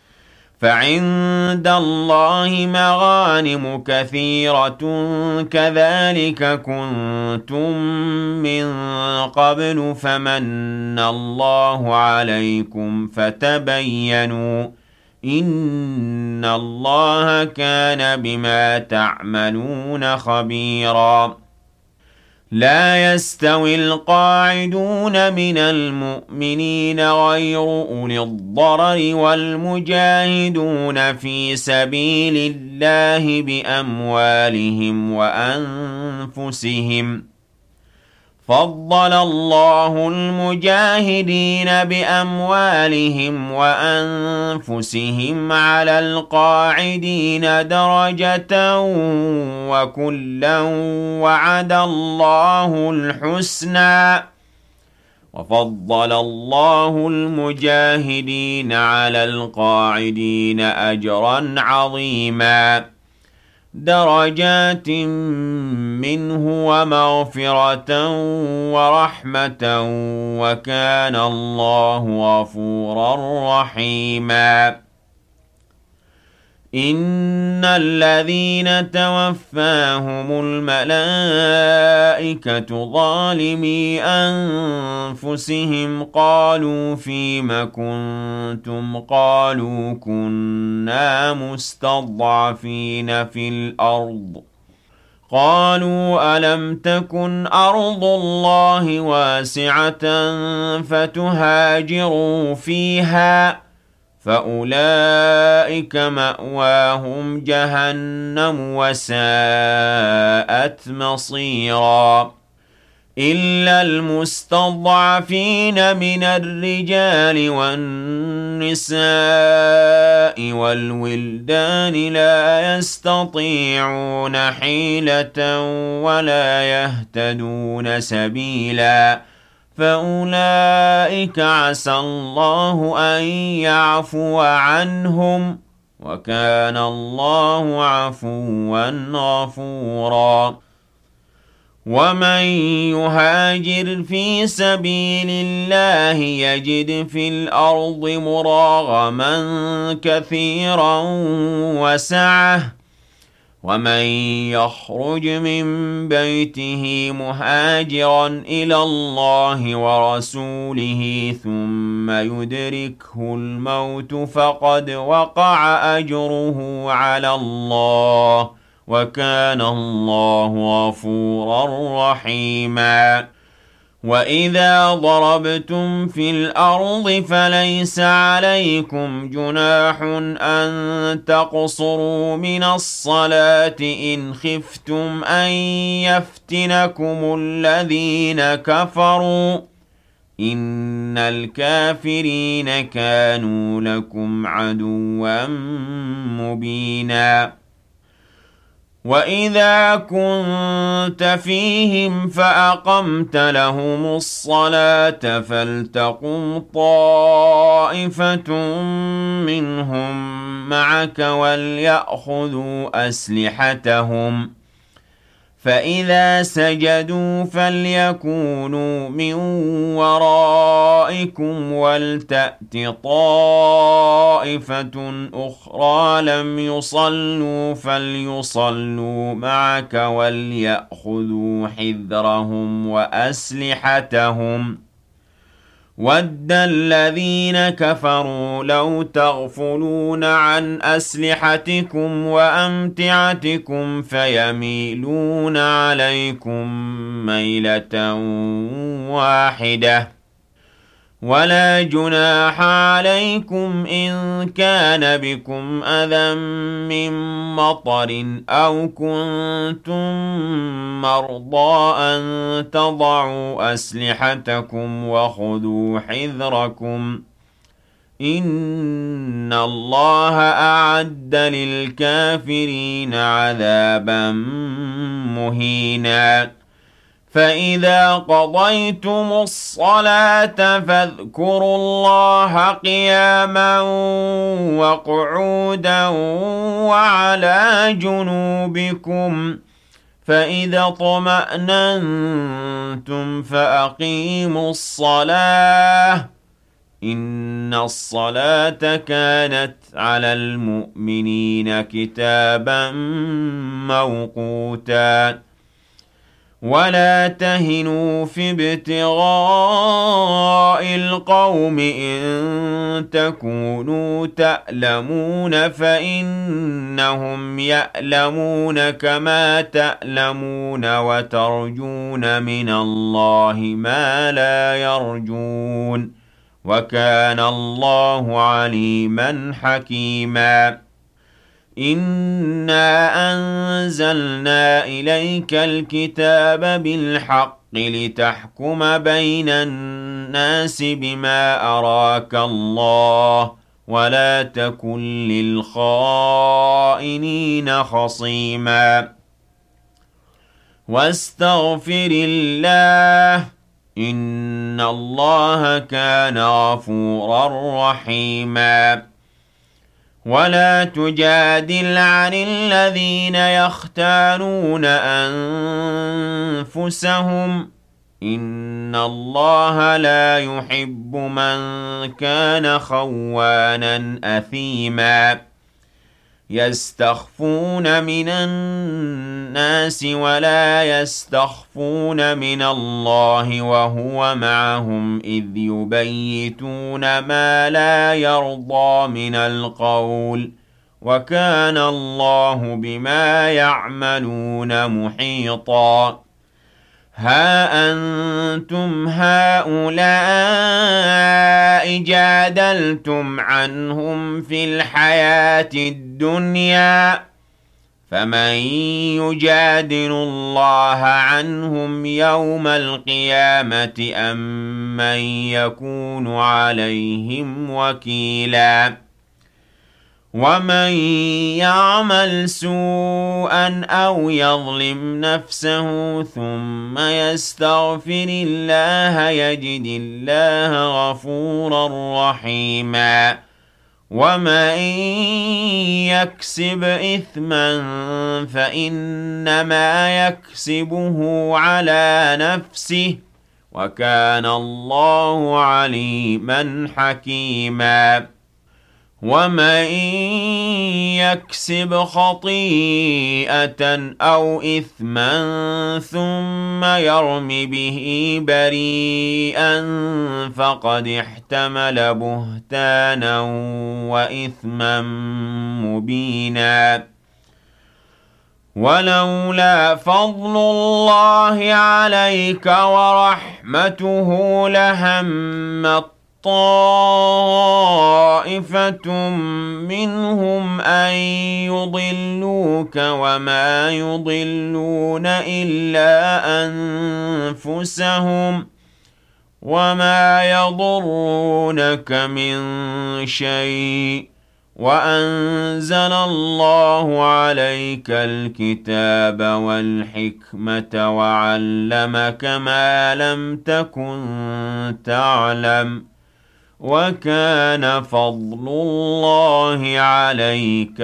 فعند الله مغانم كثيرة كذلك كنتم من قبل فمن الله عليكم فتبينوا إن الله كان بما تعملون خبيرا لا يستوي القاعدون من المؤمنين غير أولي الضرر والمجاهدون في سبيل الله بأموالهم وأنفسهم فضل الله المجاهدين بأموالهم وأنفسهم على القاعدين درجة وكلا وعد الله الحسنى وفضل الله المجاهدين على القاعدين أجرا عظيما درجات منه ومغفرة ورحمة وكان الله غفورا رحيما إن الذين توفاهم الملائكة ظالمي أنفسهم قالوا فيم كنتم قالوا كنا مستضعفين في الأرض قالوا ألم تكن أرض الله واسعة فتهاجروا فيها فأولئك مأواهم جهنم وساءت مصيرا إلا المستضعفين من الرجال والنساء والولدان لا يستطيعون حيلة ولا يهتدون سبيلا فأولئك عسى الله أن يعفو عنهم وكان الله عفوا غفورا ومن يهاجر في سبيل الله يجد في الأرض مراغما كثيرا وسعة ومن يخرج من بيته مهاجرا إلى الله ورسوله ثم يدركه الموت فقد وقع أجره على الله وكان الله غفورا رحيما وَإِذَا ضَرَبْتُمْ فِي الْأَرْضِ فَلَيْسَ عَلَيْكُمْ جُنَاحٌ أَن تَقْصُرُوا مِنَ الصَّلَاةِ إِنْ خِفْتُمْ أَن يَفْتِنَكُمُ الَّذِينَ كَفَرُوا ۚ إِنَّ الْكَافِرِينَ كَانُوا لَكُمْ عَدُوًّا مُّبِينًا وَإِذَا كُنتَ فِيهِمْ فَأَقَمْتَ لَهُمُ الصَّلَاةَ فَلْتَقُمْ طَائِفَةٌ مِّنْهُم مَّعَكَ وَلْيَأْخُذُوا أَسْلِحَتَهُمْ ۖ فَإِذَا سَجَدُوا فَلْيَكُونُوا مِن وَرَائِكُمْ وَلْتَأْتِ طَائِفَةٌ أُخْرَىٰ لَمْ يُصَلُّوا فَلْيُصَلُّوا مَعَكَ وَلْيَأْخُذُوا حِذْرَهُمْ وَأَسْلِحَتَهُمْ ۗ وَدَّ الَّذِينَ كَفَرُوا لَوْ تَغْفُلُونَ عَنْ أَسْلِحَتِكُمْ وَأَمْتِعَتِكُمْ فَيَمِيلُونَ عَلَيْكُم مَّيْلَةً وَاحِدَةً ۚ وَلَا جُنَاحَ عَلَيْكُمْ إِن كَانَ بِكُمْ أَذًى مِّن مَّطَرٍ أَوْ كُنتُم مَّرْضَىٰ أَن تَضَعُوا أَسْلِحَتَكُمْ وَخُذُوا حِذْرَكُمْ ۗ إِنَّ اللَّهَ أَعَدَّ لِلْكَافِرِينَ عَذَابًا مُّهِينًا فَإِذَا قَضَيْتُمُ الصَّلَاةَ فَاذْكُرُوا اللَّهَ قِيَامًا وَقُعُودًا وَعَلَىٰ جُنُوبِكُمْ ۚ فَإِذَا اطْمَأْنَنتُمْ فَأَقِيمُوا الصَّلَاةَ ۚ إِنَّ الصَّلَاةَ كَانَتْ عَلَى الْمُؤْمِنِينَ كِتَابًا مَّوْقُوتًا وَلَا تَهِنُوا فِي ابْتِغَاءِ الْقَوْمِ إِن تَكُونُوا تَأْلَمُونَ فَإِنَّهُمْ يَأْلَمُونَ كَمَا تَأْلَمُونَ وَتَرْجُونَ مِنَ اللَّهِ مَا لَا يَرْجُونَ ۗ وَكَانَ اللَّهُ عَلِيمًا حَكِيمًا إِنَّا أَنزَلْنَا إِلَيْكَ الْكِتَابَ بِالْحَقِّ لِتَحْكُمَ بَيْنَ النَّاسِ بِمَا أَرَاكَ اللَّهُ ۚ وَلَا تَكُن لِّلْخَائِنِينَ خَصِيمًا وَاسْتَغْفِرِ اللَّهَ ۖ إِنَّ اللَّهَ كَانَ غَفُورًا رَّحِيمًا وَلَا تُجَادِلْ عَنِ الَّذِينَ يَخْتَانُونَ أَنفُسَهُمْ ۚ إِنَّ اللَّهَ لَا يُحِبُّ مَن كَانَ خَوَّانًا أَثِيمًا يَسْتَخْفُونَ مِنَ النَّاسِ وَلَا يَسْتَخْفُونَ مِنَ اللَّهِ وَهُوَ مَعَهُمْ إِذْ يُبَيِّتُونَ مَا لَا يَرْضَىٰ مِنَ الْقَوْلِ ۚ وَكَانَ اللَّهُ بِمَا يَعْمَلُونَ مُحِيطًا هَا أَنتُمْ هَٰؤُلَاءِ جَادَلْتُمْ عَنْهُمْ فِي الْحَيَاةِ الدُّنْيَا فَمَن يُجَادِلُ اللَّهَ عَنْهُمْ يَوْمَ الْقِيَامَةِ أَم مَّن يَكُونُ عَلَيْهِمْ وَكِيلًا وَمَن يَعْمَلْ سُوءًا أَوْ يَظْلِمْ نَفْسَهُ ثُمَّ يَسْتَغْفِرِ اللَّهَ يَجِدِ اللَّهَ غَفُورًا رَّحِيمًا وَمَن يَكْسِبْ إِثْمًا فَإِنَّمَا يَكْسِبُهُ عَلَىٰ نَفْسِهِ ۚ وَكَانَ اللَّهُ عَلِيمًا حَكِيمًا وَمَن يَكْسِبْ خَطِيئَةً أَوْ إِثْمًا ثُمَّ يَرْمِ بِهِ بَرِيئًا فَقَدِ احْتَمَلَ بُهْتَانًا وَإِثْمًا مُّبِينًا ولولا فضل الله عليك ورحمته لهمت طائفة منهم أن يضلوك وما يضلون إلا أنفسهم وما يضرونك من شيء وأنزل الله عليك الكتاب والحكمة وعلمك ما لم تكن تعلم وكان فضل الله عليك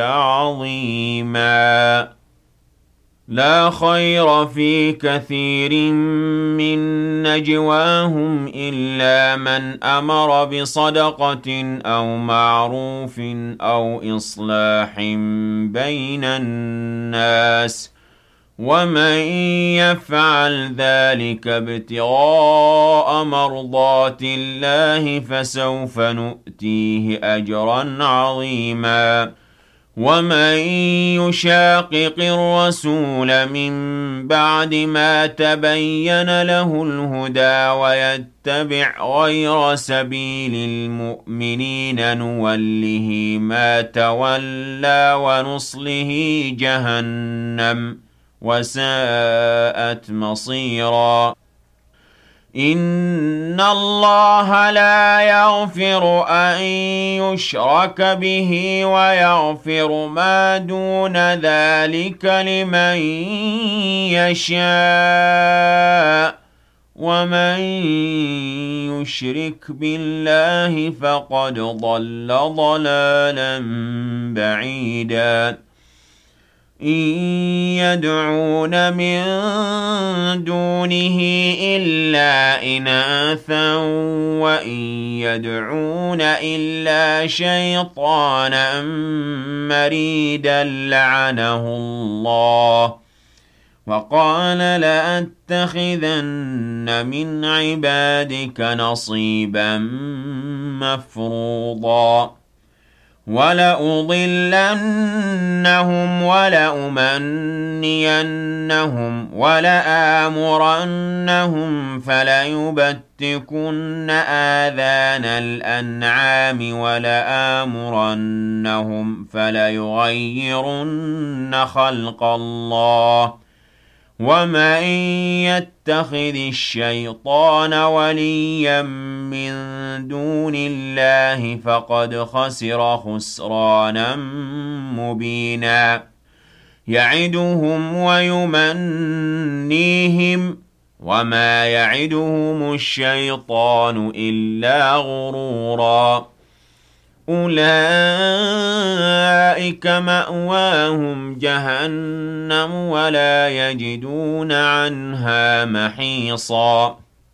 عظيما لا خير في كثير من نجواهم إلا من أمر بصدقة أو معروف أو إصلاح بين الناس ومن يفعل ذلك ابتغاء مرضات الله فسوف نؤتيه أجرا عظيما ومن يشاقق الرسول من بعد ما تبين له الهدى ويتبع غير سبيل المؤمنين نوله ما تولى ونصله جهنم وساءت مصيرا إن الله لا يغفر أن يشرك به ويغفر ما دون ذلك لمن يشاء ومن يشرك بالله فقد ضل ضلالا بعيدا إن يدعون من دونه إلا إناثا وإن يدعون إلا شيطانا مريدا لعنه الله وقال لأتخذن من عبادك نصيبا مفروضا ولأضلنهم ولأمنينهم ولآمرنهم فليبتكن آذان الأنعام ولآمرنهم فليغيرن خلق الله ومن يتخذ الشيطان وليا من دون الله فقد خسر خسرانا مبينا يعدهم ويمنيهم وما يعدهم الشيطان إلا غرورا أولئك مأواهم جهنم ولا يجدون عنها محيصا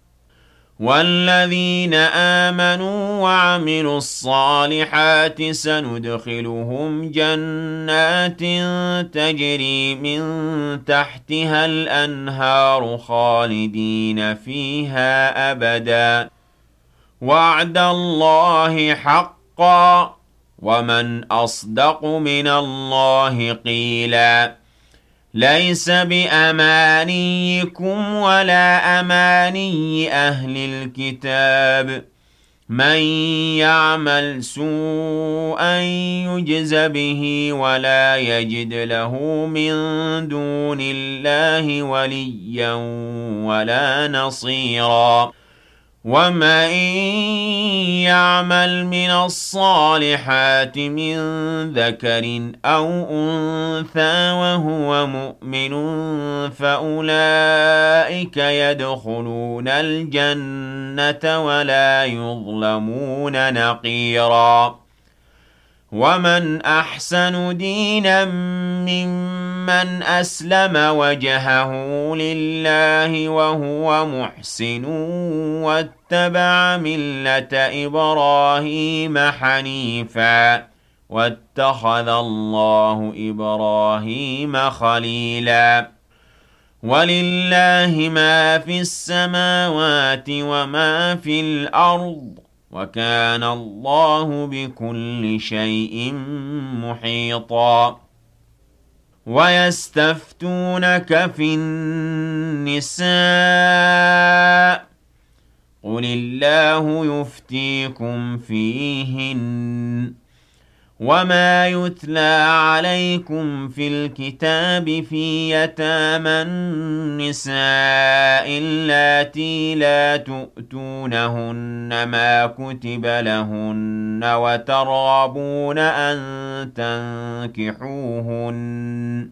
والذين آمنوا وعملوا الصالحات سندخلهم جنات تجري من تحتها الأنهار خالدين فيها أبدا وعد الله حقا ومن أصدق من الله قيلا ليس بأمانيكم ولا أماني أهل الكتاب من يعمل سوءا يجز به ولا يجد له من دون الله وليا ولا نصيرا ومن يعمل من الصالحات من ذكر أو أنثى وهو مؤمن فأولئك يدخلون الجنة ولا يظلمون نقيرا ومن أحسن دينا ممن أسلم وجهه لله وهو محسن واتبع ملة إبراهيم حنيفا واتخذ الله إبراهيم خليلا ولله ما في السماوات وما في الأرض وكان الله بكل شيء محيطا ويستفتونك في النساء قل الله يفتيكم فيهن وما يتلى عليكم في الكتاب في يتامى النساء اللاتي لا تؤتونهن ما كتب لهن وترغبون أن تنكحوهن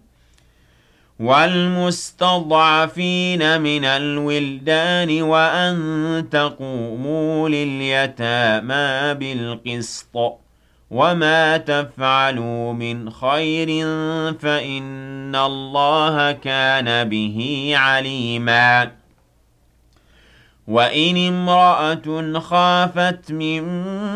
والمستضعفين من الولدان وأن تقوموا لليتامى بالقسط وما تفعلوا من خير فإن الله كان به عليما وإن امرأة خافت من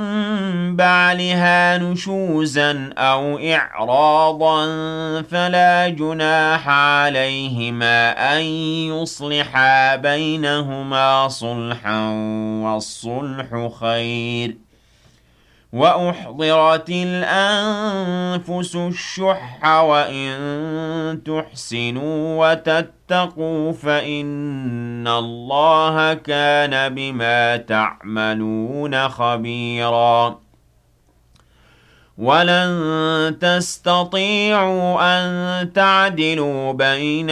بعلها نشوزا أو إعراضا فلا جناح عليهما أن يصلحا بينهما صلحا والصلح خير وأحضرت الأنفس الشح وإن تحسنوا وتتقوا فإن الله كان بما تعملون خبيرا ولن تستطيعوا أن تعدلوا بين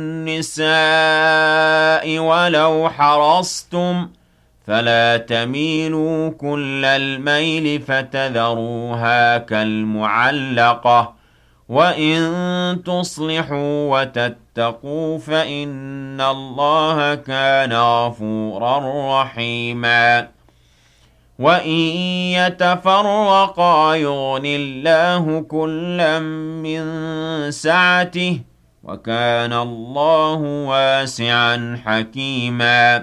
النساء ولو حرصتم فلا تميلوا كل الميل فتذروها كالمعلقة وإن تصلحوا وتتقوا فإن الله كان غفورا رحيما وإن يتفرقا يغن الله كلا من سعته وكان الله واسعا حكيما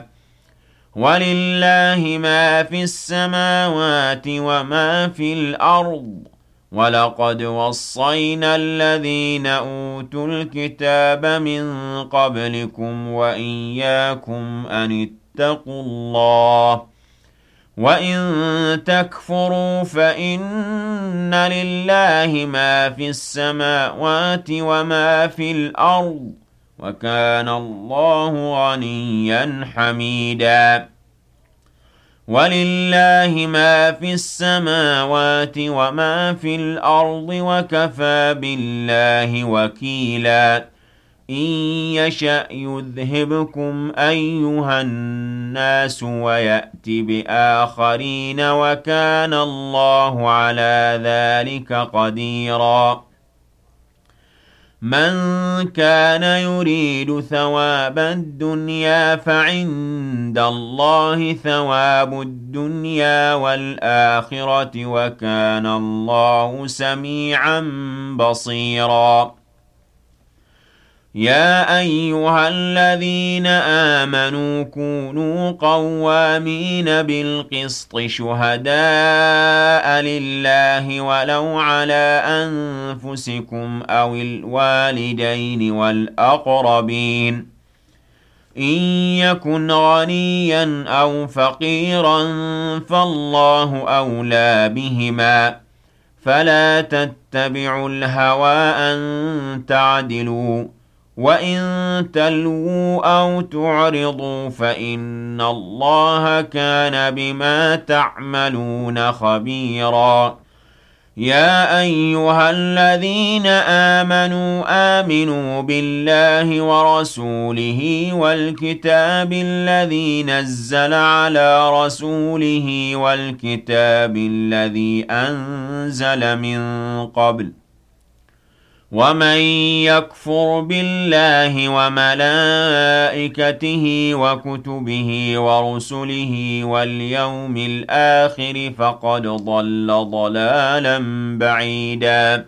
ولله ما في السماوات وما في الأرض ولقد وصينا الذين أوتوا الكتاب من قبلكم وإياكم أن اتقوا الله وإن تكفروا فإن لله ما في السماوات وما في الأرض وكان الله غنيا حميدا ولله ما في السماوات وما في الأرض وكفى بالله وكيلا إن يشأ يذهبكم أيها الناس ويأت بآخرين وكان الله على ذلك قديرا من كان يريد ثواب الدنيا فعند الله ثواب الدنيا والآخرة وكان الله سميعا بصيرا يا أيها الذين آمنوا كونوا قوامين بالقسط شهداء لله ولو على أنفسكم أو الوالدين والأقربين إن يكن غنيا أو فقيرا فالله أولى بهما فلا تتبعوا الهوى أن تعدلوا وإن تلووا أو تعرضوا فإن الله كان بما تعملون خبيرا يا أيها الذين آمنوا بالله ورسوله والكتاب الذي نزل على رسوله والكتاب الذي أنزل من قبل ومن يكفر بالله وملائكته وكتبه ورسله واليوم الآخر فقد ضل ضلالا بعيدا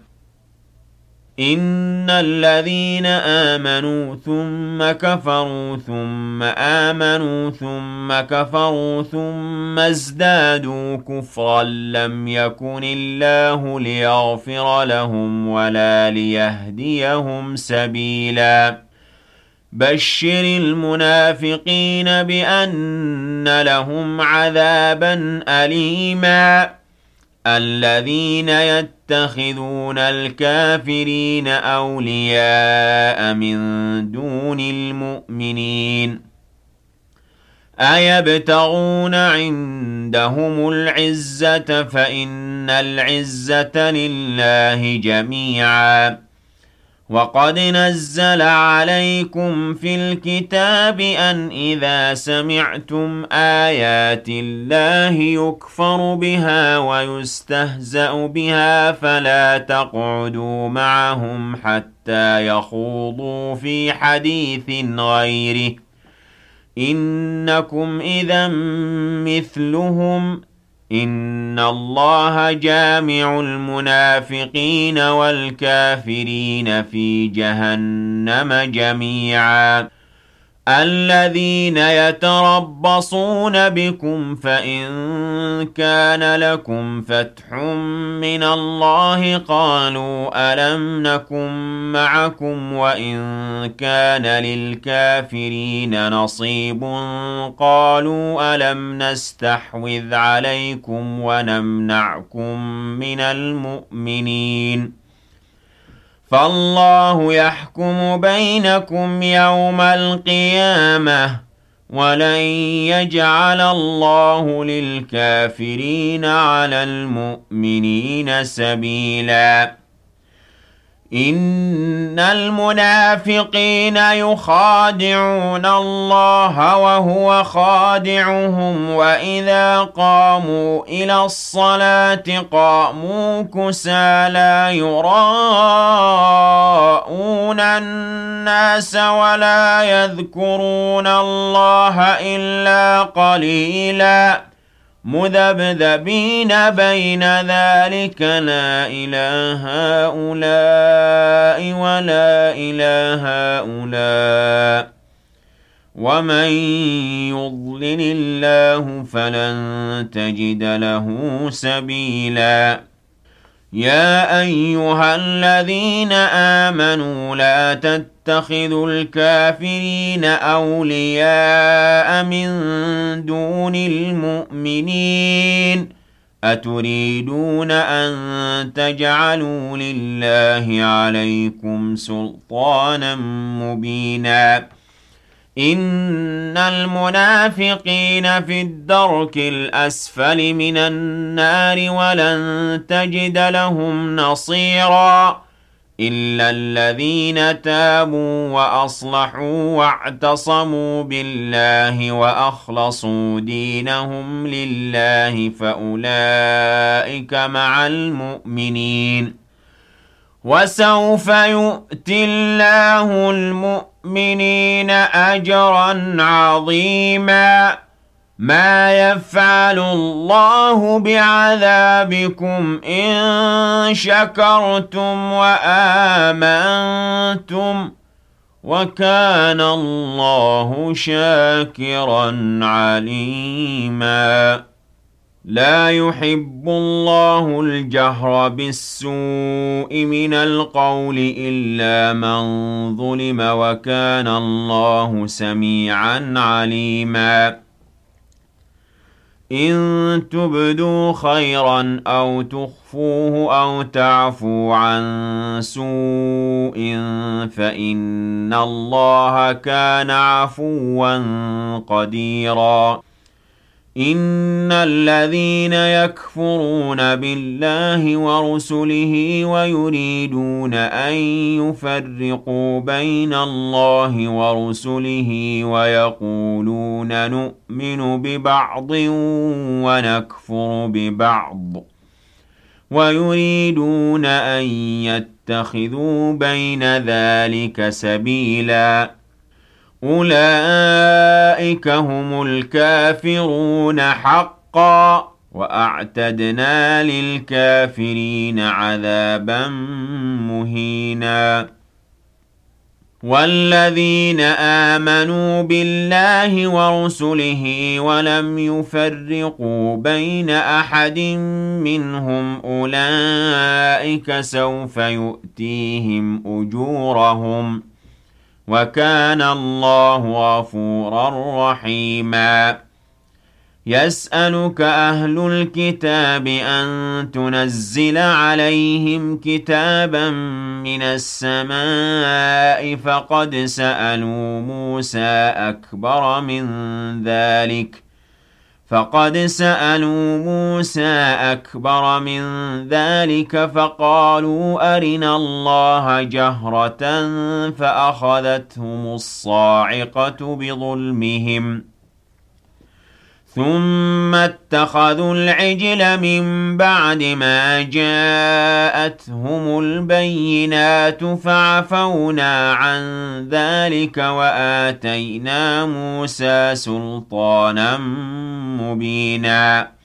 إن الذين آمنوا ثم كفروا ثم آمنوا ثم كفروا ثم ازدادوا كفرا لم يكن الله ليغفر لهم ولا ليهديهم سبيلا بشر المنافقين بأن لهم عذابا أليما الذين يتخذون الكافرين أولياء من دون المؤمنين أيبتغون عندهم العزة فإن العزة لله جميعا وقد نزل عليكم في الكتاب أن إذا سمعتم آيات الله يكفر بها ويستهزأ بها فلا تقعدوا معهم حتى يخوضوا في حديث غيره إنكم إذا مثلهم إن الله جامع المنافقين والكافرين في جهنم جميعا الذين يتربصون بكم فإن كان لكم فتح من الله قالوا ألم نكن معكم وإن كان للكافرين نصيب قالوا ألم نستحوذ عليكم ونمنعكم من المؤمنين فالله يحكم بينكم يوم القيامة ولن يجعل الله للكافرين على المؤمنين سبيلا إن المنافقين يخادعون الله وهو خادعهم وإذا قاموا إلى الصلاة قاموا كسالى يراءون الناس ولا يذكرون الله إلا قليلا مذبذبين بين ذلك لا إله هؤلاء ولا إله هؤلاء ومن يضلل الله فلن تجد له سبيلا يا أيها الذين آمنوا لا تتخذوا الكافرين أولياء من دون المؤمنين أتريدون أن تجعلوا لله عليكم سلطانا مبينا إن المنافقين في الدرك الأسفل من النار ولن تجد لهم نصيرا إلا الذين تابوا وأصلحوا واعتصموا بالله وأخلصوا دينهم لله فأولئك مع المؤمنين وسوف يؤتي الله المؤمنين أجرا عظيما ما يفعل الله بعذابكم إن شكرتم وآمنتم وكان الله شاكرا عليما لا يحب الله الجهر بالسوء من القول إلا من ظلم وكان الله سميعا عليما إن تبدوا خيرا أو تخفوه أو تعفوا عن سوء فإن الله كان عفوا قديرا إن الذين يكفرون بالله ورسله ويريدون أن يفرقوا بين الله ورسله ويقولون نؤمن ببعض ونكفر ببعض ويريدون أن يتخذوا بين ذلك سبيلا أولئك هم الكافرون حقا وأعتدنا للكافرين عذابا مهينا والذين آمنوا بالله ورسله ولم يفرقوا بين أحد منهم أولئك سوف يؤتيهم أجورهم وكان الله غفورا رحيما يسألك أهل الكتاب أن تنزل عليهم كتابا من السماء فقد سألوا موسى أكبر من ذلك فقالوا أرنا الله جهرة فأخذتهم الصاعقة بظلمهم ثم اتخذوا العجل من بعد ما جاءتهم البينات فعفونا عن ذلك وآتينا موسى سلطانا مبينا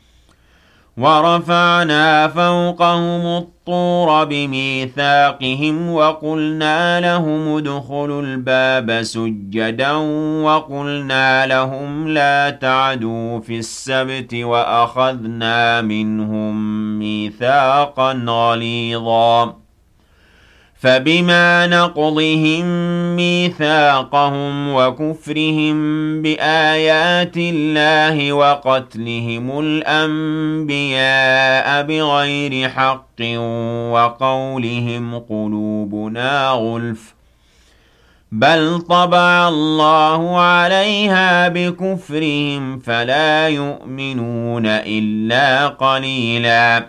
ورفعنا فوقهم الطور بميثاقهم وقلنا لهم ادخلوا الباب سجدا وقلنا لهم لا تعدوا في السبت وأخذنا منهم ميثاقا غليظا فبما نقضهم ميثاقهم وكفرهم بآيات الله وقتلهم الأنبياء بغير حق وقولهم قلوبنا غلف بل طبع الله عليها بكفرهم فلا يؤمنون إلا قليلاً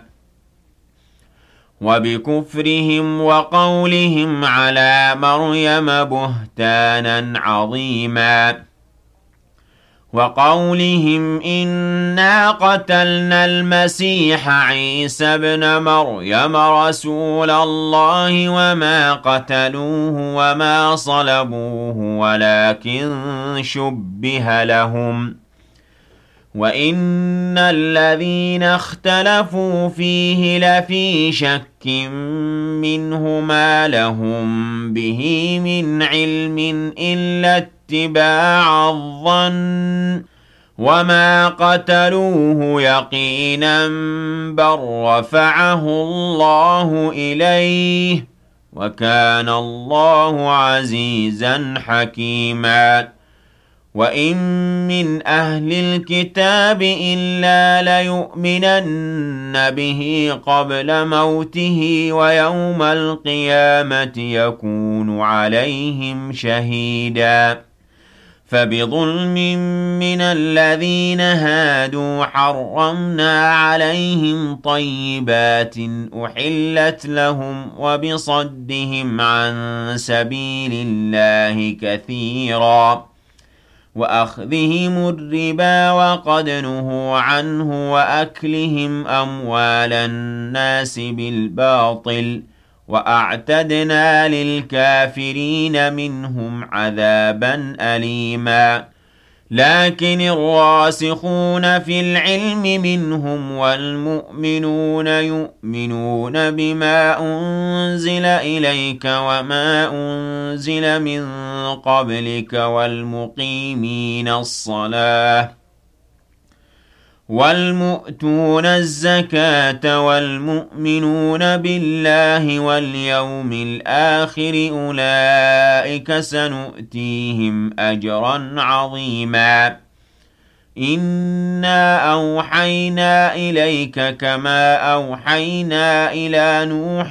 وبكفرهم وقولهم على مريم بهتانا عظيما وقولهم إنا قتلنا المسيح عيسى ابن مريم رسول الله وما قتلوه وما صلبوه ولكن شبه لهم وَإِنَّ الَّذِينَ اخْتَلَفُوا فِيهِ لَفِي شَكٍّ مِّنْهُ مَا لَهُم بِهِ مِنْ عِلْمٍ إِلَّا اتِّبَاعَ الظَّنِّ وَمَا قَتَلُوهُ يَقِينًا بَل رَّفَعَهُ اللَّهُ إِلَيْهِ وَكَانَ اللَّهُ عَزِيزًا حَكِيمًا وَإِن مِّنْ أَهْلِ الْكِتَابِ إِلَّا لَيُؤْمِنَنَّ بِهِ قَبْلَ مَوْتِهِ وَيَوْمَ الْقِيَامَةِ يَكُونُ عَلَيْهِمْ شَهِيدًا فَبِظُلْمٍ مِّنَ الَّذِينَ هَادُوا حَرَّمْنَا عَلَيْهِمْ طَيِّبَاتٍ أُحِلَّتْ لَهُمْ وَبِصَدِّهِمْ عَن سَبِيلِ اللَّهِ كَثِيرًا وَأَخْذِهِمُ الرِّبَا وَقَدْ نُهُوا عَنْهُ وَأَكْلِهِمْ أَمْوَالَ النَّاسِ بِالْبَاطِلِ وَأَعْتَدْنَا لِلْكَافِرِينَ مِنْهُمْ عَذَابًا أَلِيمًا لكن الراسخون في العلم منهم والمؤمنون يؤمنون بما أنزل إليك وما أنزل من قبلك والمؤتون الزكاة والمؤمنون بالله واليوم الآخر أولئك سنؤتيهم أجرا عظيما إنا أوحينا إليك كما أوحينا إلى نوح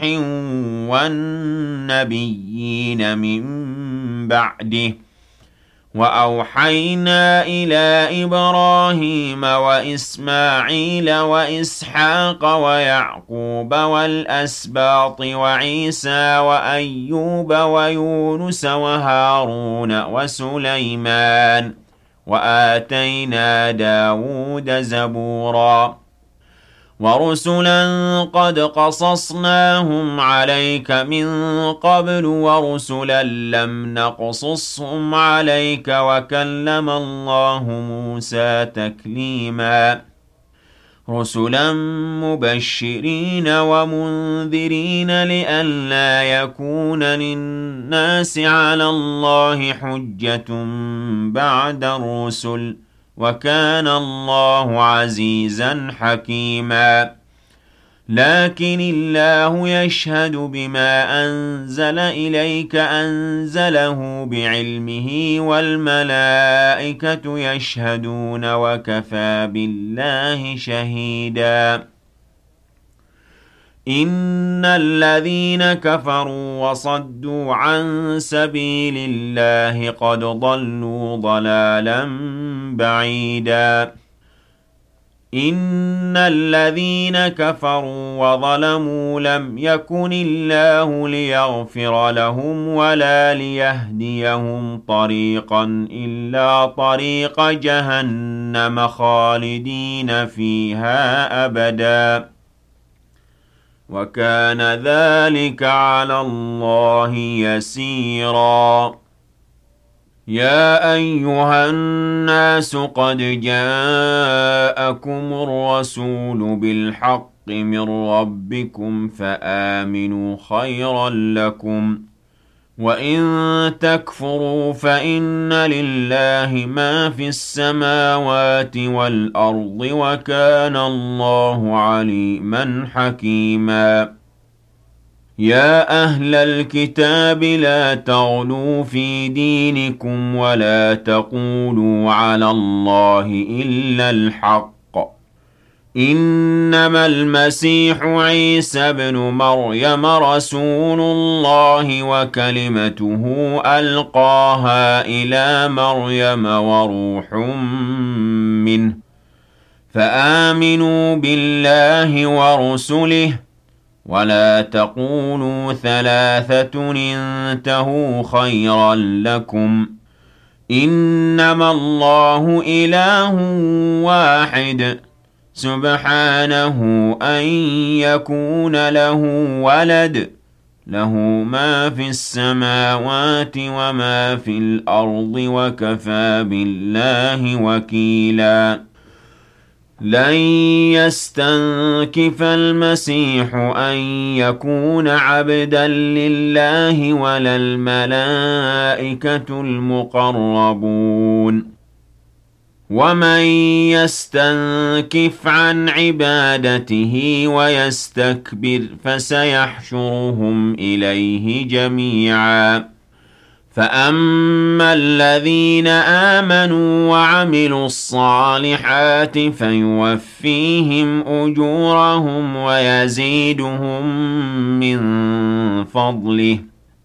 والنبيين من بعده وأوحينا إلى إبراهيم وإسماعيل وإسحاق ويعقوب والأسباط وعيسى وأيوب ويونس وهارون وسليمان وآتينا داود زبورا ورسلا قد قصصناهم عليك من قبل ورسلا لم نقصصهم عليك وكلم الله موسى تكليما رسلا مبشرين ومنذرين لئلا يكون للناس على الله حجة بعد الرسل وكان الله عزيزا حكيما لكن الله يشهد بما أنزل إليك أنزله بعلمه والملائكة يشهدون وكفى بالله شهيدا إن الذين كفروا وصدوا عن سبيل الله قد ضلوا ضلالا بعيدا إن الذين كفروا وظلموا لم يكن الله ليغفر لهم ولا ليهديهم طريقا إلا طريق جهنم خالدين فيها أبدا وكان ذلك على الله يسيرا يا أيها الناس قد جاءكم الرسول بالحق من ربكم فآمنوا خيرا لكم وإن تكفروا فإن لله ما في السماوات والأرض وكان الله عليما حكيما يا أهل الكتاب لا تغلوا في دينكم ولا تقولوا على الله إلا الحق إنما المسيح عيسى بن مريم رسول الله وكلمته ألقاها إلى مريم وروح منه فآمنوا بالله ورسله ولا تقولوا ثلاثة انتهوا خيرا لكم إنما الله إله واحد سبحانه أن يكون له ولد له ما في السماوات وما في الأرض وكفى بالله وكيلا لن يستنكف المسيح أن يكون عبدا لله ولا الملائكة المقربون ومن يستنكف عن عبادته ويستكبر فسيحشرهم إليه جميعا فأما الذين آمنوا وعملوا الصالحات فيوفيهم أجورهم ويزيدهم من فضله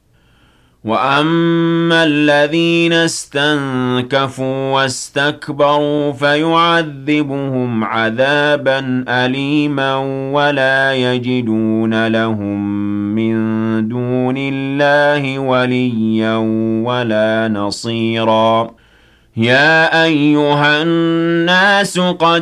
وأما الذين استنكفوا واستكبروا فيعذبهم عذابا أليما ولا يجدون لهم من دون الله وليا ولا نصيرا يا أيها الناس قد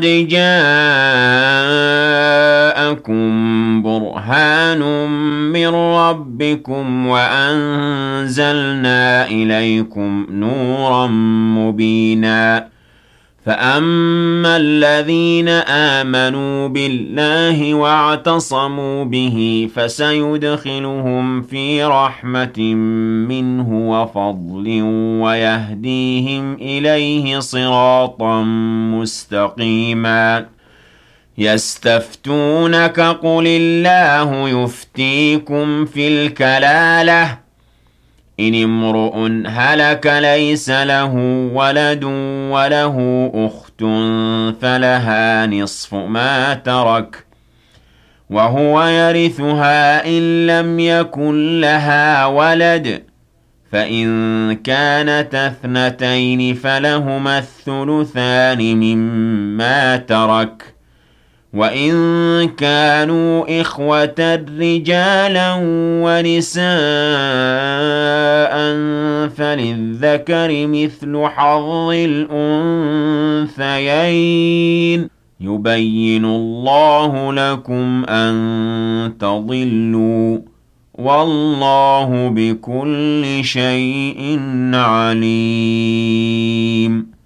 جاءكم برهان من ربكم وأنزلنا إليكم نورا مبينا فأما الذين آمنوا بالله واعتصموا به فسيدخلهم في رحمة منه وفضل ويهديهم إليه صراطا مستقيما يستفتونك قل الله يفتيكم في الكلالة إن امرؤ هلك ليس له ولد وله أخت فلها نصف ما ترك وهو يرثها إن لم يكن لها ولد فإن كانت اثنتين فلهما الثلثان مما ترك وإن كانوا إخوة رجالا ونساء فللذكر مثل حظ الأنثيين يبين الله لكم أن تضلوا والله بكل شيء عليم